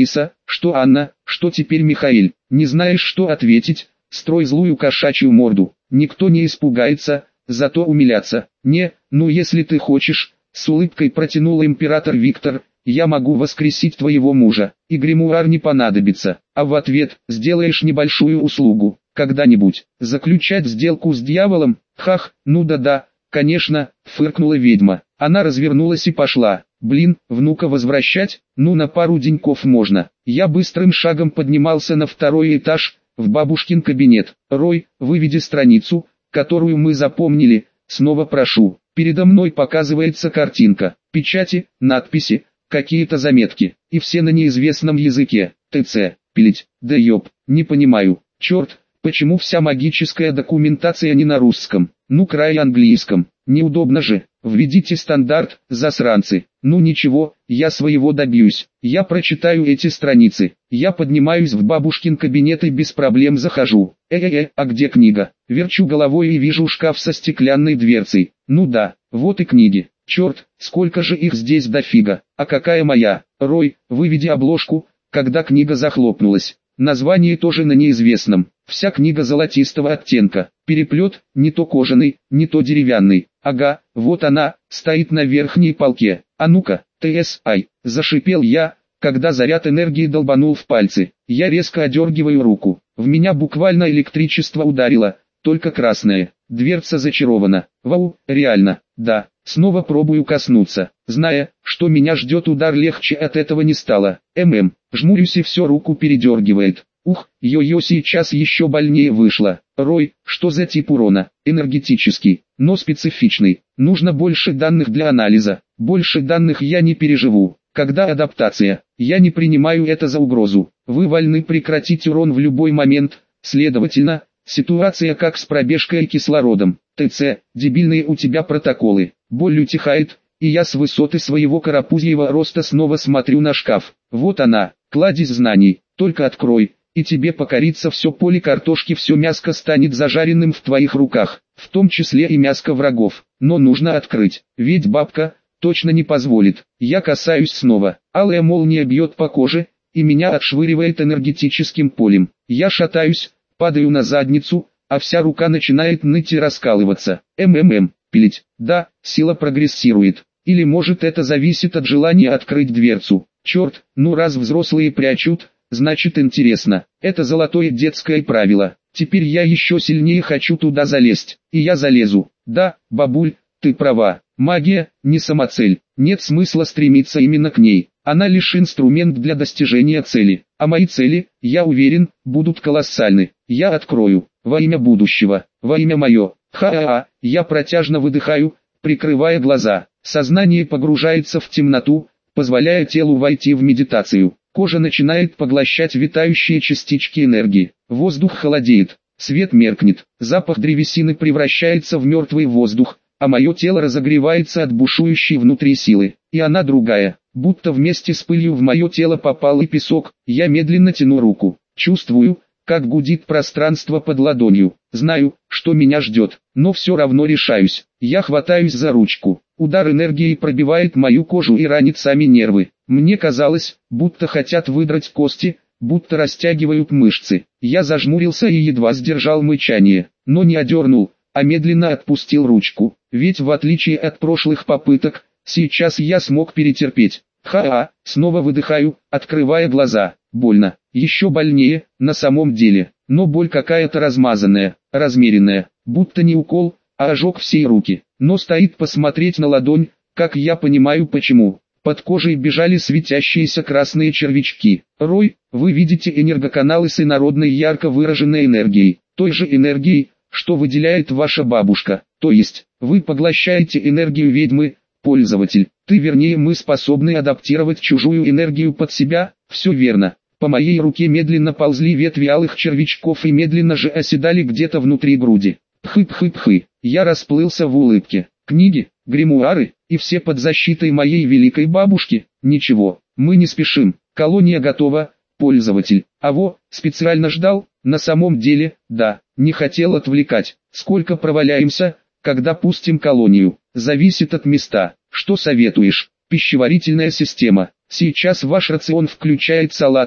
Что Анна, что теперь Михаил? Не знаешь, что ответить? Строй злую кошачью морду. Никто не испугается, зато умиляться. Не, ну если ты хочешь, с улыбкой протянул император Виктор, я могу воскресить твоего мужа, и гримуар не понадобится, а в ответ сделаешь небольшую услугу, когда-нибудь, заключать сделку с дьяволом, хах, ну да-да, конечно, фыркнула ведьма, она развернулась и пошла. Блин, внука возвращать? Ну на пару деньков можно. Я быстрым шагом поднимался на второй этаж, в бабушкин кабинет. Рой, выведи страницу, которую мы запомнили, снова прошу. Передо мной показывается картинка, печати, надписи, какие-то заметки, и все на неизвестном языке. ТЦ, пилить, да ёп, не понимаю. Черт, почему вся магическая документация не на русском, ну край английском, неудобно же. Введите стандарт, засранцы. Ну ничего, я своего добьюсь. Я прочитаю эти страницы. Я поднимаюсь в бабушкин кабинет и без проблем захожу. А где книга? Верчу головой и вижу шкаф со стеклянной дверцей. Ну да, вот и книги. Черт, сколько же их здесь дофига. А какая моя? Рой, выведи обложку, когда книга захлопнулась. Название тоже на неизвестном. Вся книга золотистого оттенка. Переплет, не то кожаный, не то деревянный. Ага, вот она, стоит на верхней полке. А ну-ка, ТСАЙ, зашипел я, когда заряд энергии долбанул в пальцы. Я резко одергиваю руку. В меня буквально электричество ударило, только красное. Дверца зачарована. Вау, реально, да. Снова пробую коснуться, зная, что меня ждет удар, легче от этого не стало. Жмурюсь и все руку передергивает. Ух, йо-йо, сейчас еще больнее вышло. Рой, что за тип урона? Энергетический, но специфичный. Нужно больше данных для анализа. Больше данных я не переживу. Когда адаптация? Я не принимаю это за угрозу. Вы вольны прекратить урон в любой момент. Следовательно, ситуация как с пробежкой и кислородом. ТЦ, дебильные у тебя протоколы. Боль утихает, и я с высоты своего карапузьего роста снова смотрю на шкаф. Вот она, кладезь знаний, только открой, и тебе покорится все поле картошки, все мяско станет зажаренным в твоих руках, в том числе и мяско врагов. Но нужно открыть, ведь бабка точно не позволит. Я касаюсь снова, алая молния бьет по коже, и меня отшвыривает энергетическим полем. Я шатаюсь, падаю на задницу, а вся рука начинает ныть и раскалываться. Пилить. Да, сила прогрессирует. Или может это зависит от желания открыть дверцу. Черт, ну раз взрослые прячут, значит интересно. Это золотое детское правило. Теперь я еще сильнее хочу туда залезть. И я залезу. Да, бабуль, ты права. Магия, не самоцель. Нет смысла стремиться именно к ней. Она лишь инструмент для достижения цели. А мои цели, я уверен, будут колоссальны. Я открою. Во имя будущего. Во имя мое. Ха-ха-ха, я протяжно выдыхаю, прикрывая глаза. Сознание погружается в темноту, позволяя телу войти в медитацию. Кожа начинает поглощать витающие частички энергии. Воздух холодеет, свет меркнет, запах древесины превращается в мертвый воздух, а мое тело разогревается от бушующей внутри силы. И она другая, будто вместе с пылью в мое тело попал и песок. Я медленно тяну руку, чувствую, как гудит пространство под ладонью. Знаю, что меня ждет, но все равно решаюсь. Я хватаюсь за ручку. Удар энергии пробивает мою кожу и ранит сами нервы. Мне казалось, будто хотят выдрать кости, будто растягивают мышцы. Я зажмурился и едва сдержал мычание, но не одернул, а медленно отпустил ручку. Ведь в отличие от прошлых попыток, сейчас я смог перетерпеть. Ха-ха, снова выдыхаю, открывая глаза. Больно, еще больнее, на самом деле, но боль какая-то размазанная, размеренная, будто не укол, а ожог всей руки. Но стоит посмотреть на ладонь, как я понимаю почему. Под кожей бежали светящиеся красные червячки. Рой, вы видите энергоканалы с инородной ярко выраженной энергией, той же энергией, что выделяет ваша бабушка. То есть, вы поглощаете энергию ведьмы, пользователь. Мы способны адаптировать чужую энергию под себя. Все верно. По моей руке медленно ползли ветви алых червячков и медленно же оседали где-то внутри груди. Пхы-пхы-пхы. Я расплылся в улыбке. Книги, гримуары, и все под защитой моей великой бабушки. Ничего, мы не спешим. Колония готова, пользователь. Специально ждал? На самом деле, да, не хотел отвлекать. Сколько проваляемся, когда пустим колонию? Зависит от места. Что советуешь? Пищеварительная система. Сейчас ваш рацион включает салаты,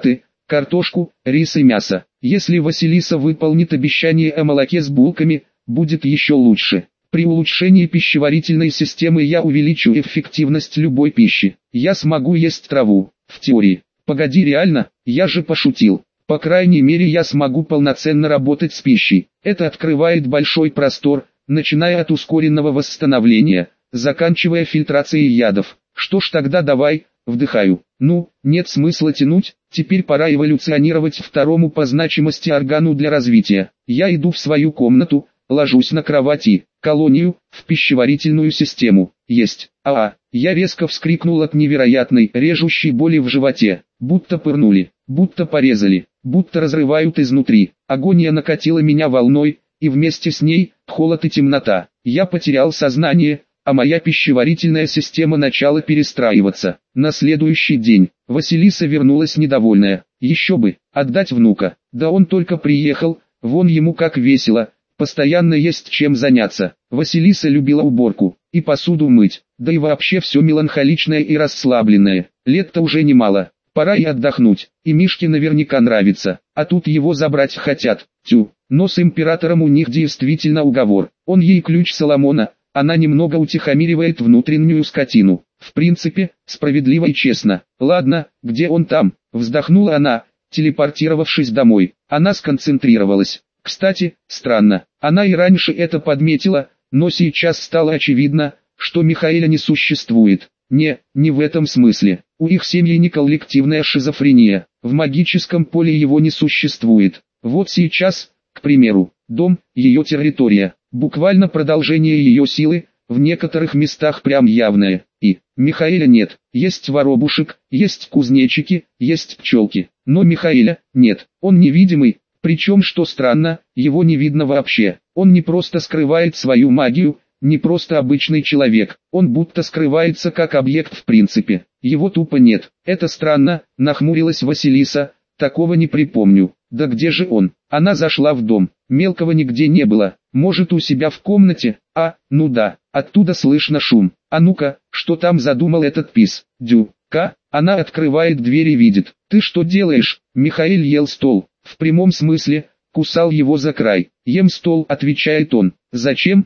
картошку, рис и мясо. Если Василиса выполнит обещание о молоке с булками, будет еще лучше. При улучшении пищеварительной системы я увеличу эффективность любой пищи. Я смогу есть траву, в теории. Погоди, реально, я же пошутил. По крайней мере я смогу полноценно работать с пищей. Это открывает большой простор, начиная от ускоренного восстановления, заканчивая фильтрацией ядов. Что ж тогда давай, вдыхаю. Ну, нет смысла тянуть, теперь пора эволюционировать второму по значимости органу для развития. Я иду в свою комнату, ложусь на кровати, колонию, в пищеварительную систему. Есть. Я резко вскрикнул от невероятной, режущей боли в животе. Будто пырнули, будто порезали, будто разрывают изнутри. Агония накатила меня волной, и вместе с ней холод и темнота. Я потерял сознание, а моя пищеварительная система начала перестраиваться. На следующий день Василиса вернулась недовольная. Еще бы, отдать внука. Да он только приехал, вон ему как весело, постоянно есть чем заняться. Василиса любила уборку и посуду мыть, да и вообще все меланхоличное и расслабленное. Лет-то уже немало, пора и отдохнуть, и Мишке наверняка нравится, а тут его забрать хотят. Тю, но с императором у них действительно уговор. Он ей ключ Соломона, она немного утихомиривает внутреннюю скотину. В принципе, справедливо и честно. Ладно, где он там? Вздохнула она, телепортировавшись домой. Она сконцентрировалась. Кстати, странно, она и раньше это подметила, но сейчас стало очевидно, что Михаэля не существует. Не в этом смысле. У их семьи не коллективная шизофрения. В магическом поле его не существует. Вот сейчас, к примеру, дом, ее территория, буквально продолжение ее силы, в некоторых местах прям явное. И Михаэля нет. Есть воробушек, есть кузнечики, есть пчелки. Но Михаэля нет. Он невидимый. Причем, что странно, его не видно вообще. Он не просто скрывает свою магию, не просто обычный человек. Он будто скрывается как объект в принципе. Его тупо нет. Это странно, нахмурилась Василиса. Такого не припомню. Да где же он? Она зашла в дом. Мелкого нигде не было. Может, у себя в комнате? Ну да. Оттуда слышно шум. А ну-ка, что там задумал этот пис? Дю-ка. Она открывает дверь и видит. Ты что делаешь? Михаэль ел стол. В прямом смысле, кусал его за край. Ем стол, отвечает он. Зачем?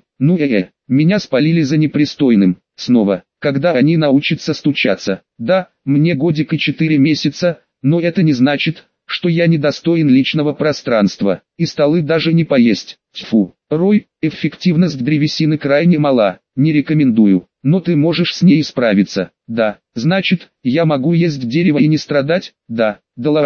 Меня спалили за непристойным. Снова, когда они научатся стучаться. Да, мне годик и 4 месяца, но это не значит, что я недостоин личного пространства. И столы даже не поесть. Тьфу. Рой, эффективность древесины крайне мала. Не рекомендую. Но ты можешь с ней справиться. Да, значит, я могу есть дерево и не страдать? Да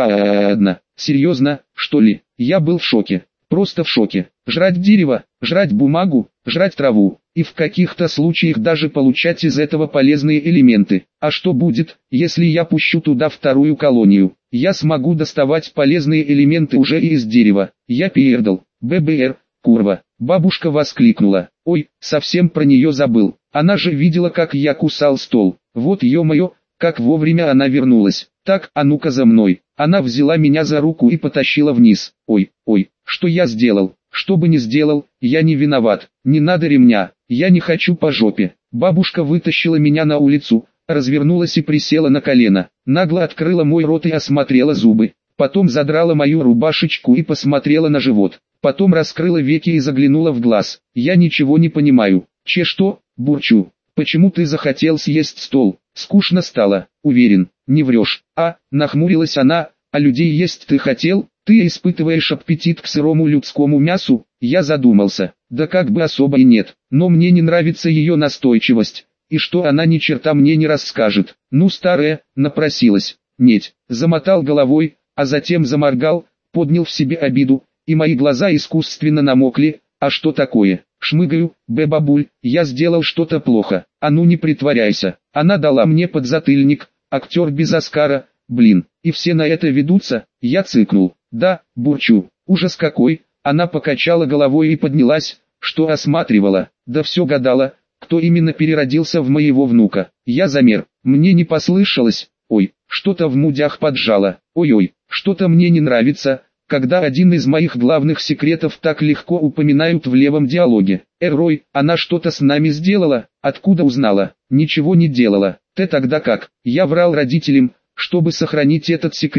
ладно. Серьезно, что ли? Я был в шоке. Просто в шоке. Жрать дерево, жрать бумагу, жрать траву, и в каких-то случаях даже получать из этого полезные элементы. А что будет, если я пущу туда вторую колонию? Я смогу доставать полезные элементы уже и из дерева. Я пердал. ББР, курва. Бабушка воскликнула. Ой, совсем про нее забыл. Она же видела, как я кусал стол. Вот ё-моё, как вовремя она вернулась. Так, а ну-ка за мной. Она взяла меня за руку и потащила вниз. Ой, что я сделал? Что бы ни сделал, я не виноват. Не надо ремня, я не хочу по жопе. Бабушка вытащила меня на улицу, развернулась и присела на колено. Нагло открыла мой рот и осмотрела зубы. Потом задрала мою рубашечку и посмотрела на живот. Потом раскрыла веки и заглянула в глаз. Я ничего не понимаю. Что? Бурчу. Почему ты захотел съесть стол? Скучно стало, уверен. Не врешь. Нахмурилась она, а людей есть ты хотел? Ты испытываешь аппетит к сырому людскому мясу? Я задумался. Да как бы особо и нет. Но мне не нравится ее настойчивость. И что она ни черта мне не расскажет. Ну старая, напросилась. Нет. Замотал головой, а затем заморгал, поднял в себе обиду, и мои глаза искусственно намокли. А что такое? Шмыгаю, бабуль, я сделал что-то плохо. А ну не притворяйся. Она дала мне подзатыльник, актер без Оскара, блин, и все на это ведутся. Я цыкнул. Да, бурчу. Ужас какой. Она покачала головой и поднялась, что осматривала, да все гадала, кто именно переродился в моего внука. Я замер, мне не послышалось. Ой, что-то в мудях поджало. Ой, что-то мне не нравится, когда один из моих главных секретов так легко упоминают в левом диалоге. Рой, она что-то с нами сделала? Откуда узнала? Ничего не делала. Ты тогда как? Я врал родителям, чтобы сохранить этот секрет,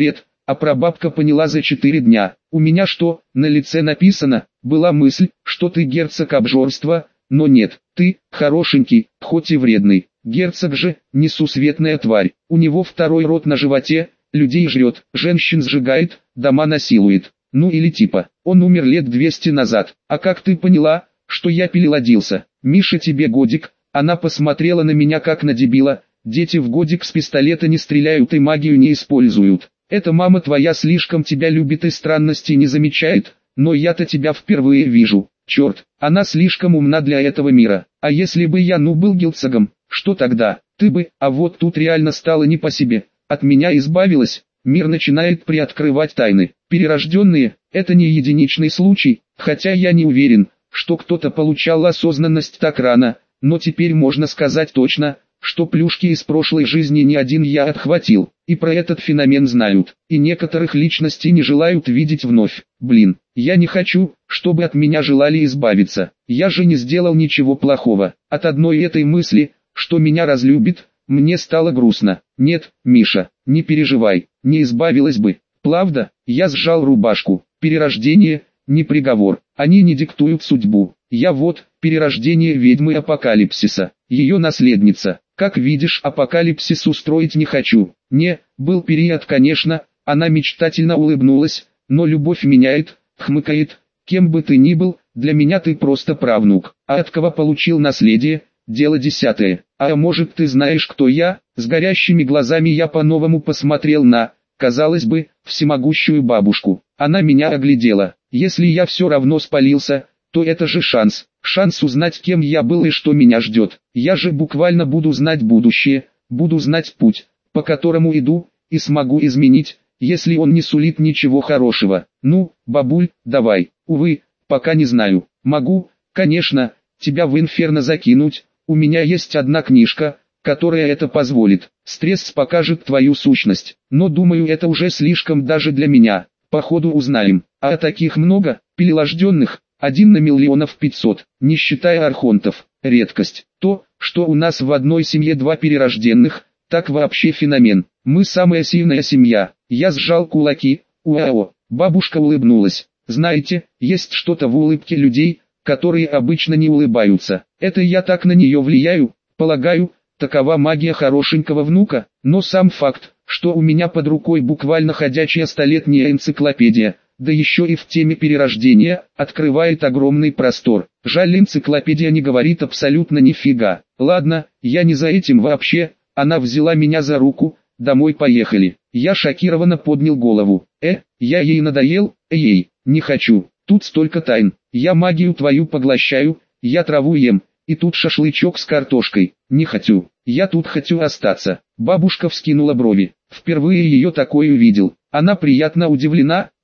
а прабабка поняла за 4 дня. У меня что, на лице написано? Была мысль, что ты герцог обжорства, но нет, ты, хорошенький, хоть и вредный. Герцог же, несусветная тварь, у него второй рот на животе, людей жрет, женщин сжигает, дома насилует. Ну или типа, он умер лет 200 назад. А как ты поняла, что я перелодился? Миша, тебе годик. Она посмотрела на меня как на дебила. Дети в годик с пистолета не стреляют и магию не используют. Эта мама твоя слишком тебя любит и странностей не замечает, но я-то тебя впервые вижу. Черт, она слишком умна для этого мира. А если бы я был герцогом, что тогда? Ты бы, а вот тут реально стало не по себе. От меня избавилась. Мир начинает приоткрывать тайны. Перерожденные – это не единичный случай, хотя я не уверен, что кто-то получал осознанность так рано, но теперь можно сказать точно, что плюшки из прошлой жизни не один я отхватил, и про этот феномен знают, и некоторых личностей не желают видеть вновь. Блин, я не хочу, чтобы от меня желали избавиться, я же не сделал ничего плохого. От одной этой мысли, что меня разлюбит, мне стало грустно. Нет, Миша, не переживай, не избавилась бы. Правда, я сжал рубашку. Перерождение, не приговор, они не диктуют судьбу. Я вот, перерождение ведьмы апокалипсиса, ее наследница. Как видишь, апокалипсис устроить не хочу. Не, был период, конечно, она мечтательно улыбнулась, но любовь меняет, хмыкает. Кем бы ты ни был, для меня ты просто правнук. А от кого получил наследие? Дело 10. А может, ты знаешь, кто я? С горящими глазами я по-новому посмотрел на, казалось бы, всемогущую бабушку. Она меня оглядела. Если я все равно спалился, то это же шанс. Шанс узнать, кем я был и что меня ждет. Я же буквально буду знать будущее, буду знать путь, по которому иду, и смогу изменить, если он не сулит ничего хорошего. Ну, бабуль, давай. Увы, пока не знаю. Могу, конечно, тебя в инферно закинуть. У меня есть одна книжка, которая это позволит. Стресс покажет твою сущность, но думаю, это уже слишком даже для меня. Походу узнаем. А таких много, перерожденных, 1 на 1 500, не считая архонтов. Редкость. То, что у нас в одной семье 2 перерожденных, так вообще феномен. Мы самая сильная семья. Я сжал кулаки. Уао. Бабушка улыбнулась. Знаете, есть что-то в улыбке людей, которые обычно не улыбаются. Это я так на нее влияю, полагаю, такова магия хорошенького внука. Но сам факт, что у меня под рукой буквально ходячая столетняя энциклопедия, да еще и в теме перерождения, открывает огромный простор. Жаль, энциклопедия не говорит абсолютно нифига. Ладно, я не за этим вообще. Она взяла меня за руку, домой поехали. Я шокированно поднял голову. Я ей надоел? Ей, не хочу. Тут столько тайн. Я магию твою поглощаю, я траву ем, и тут шашлычок с картошкой. Не хочу. Я тут хочу остаться. Бабушка вскинула брови. Впервые ее такой увидел. Она приятно удивлена,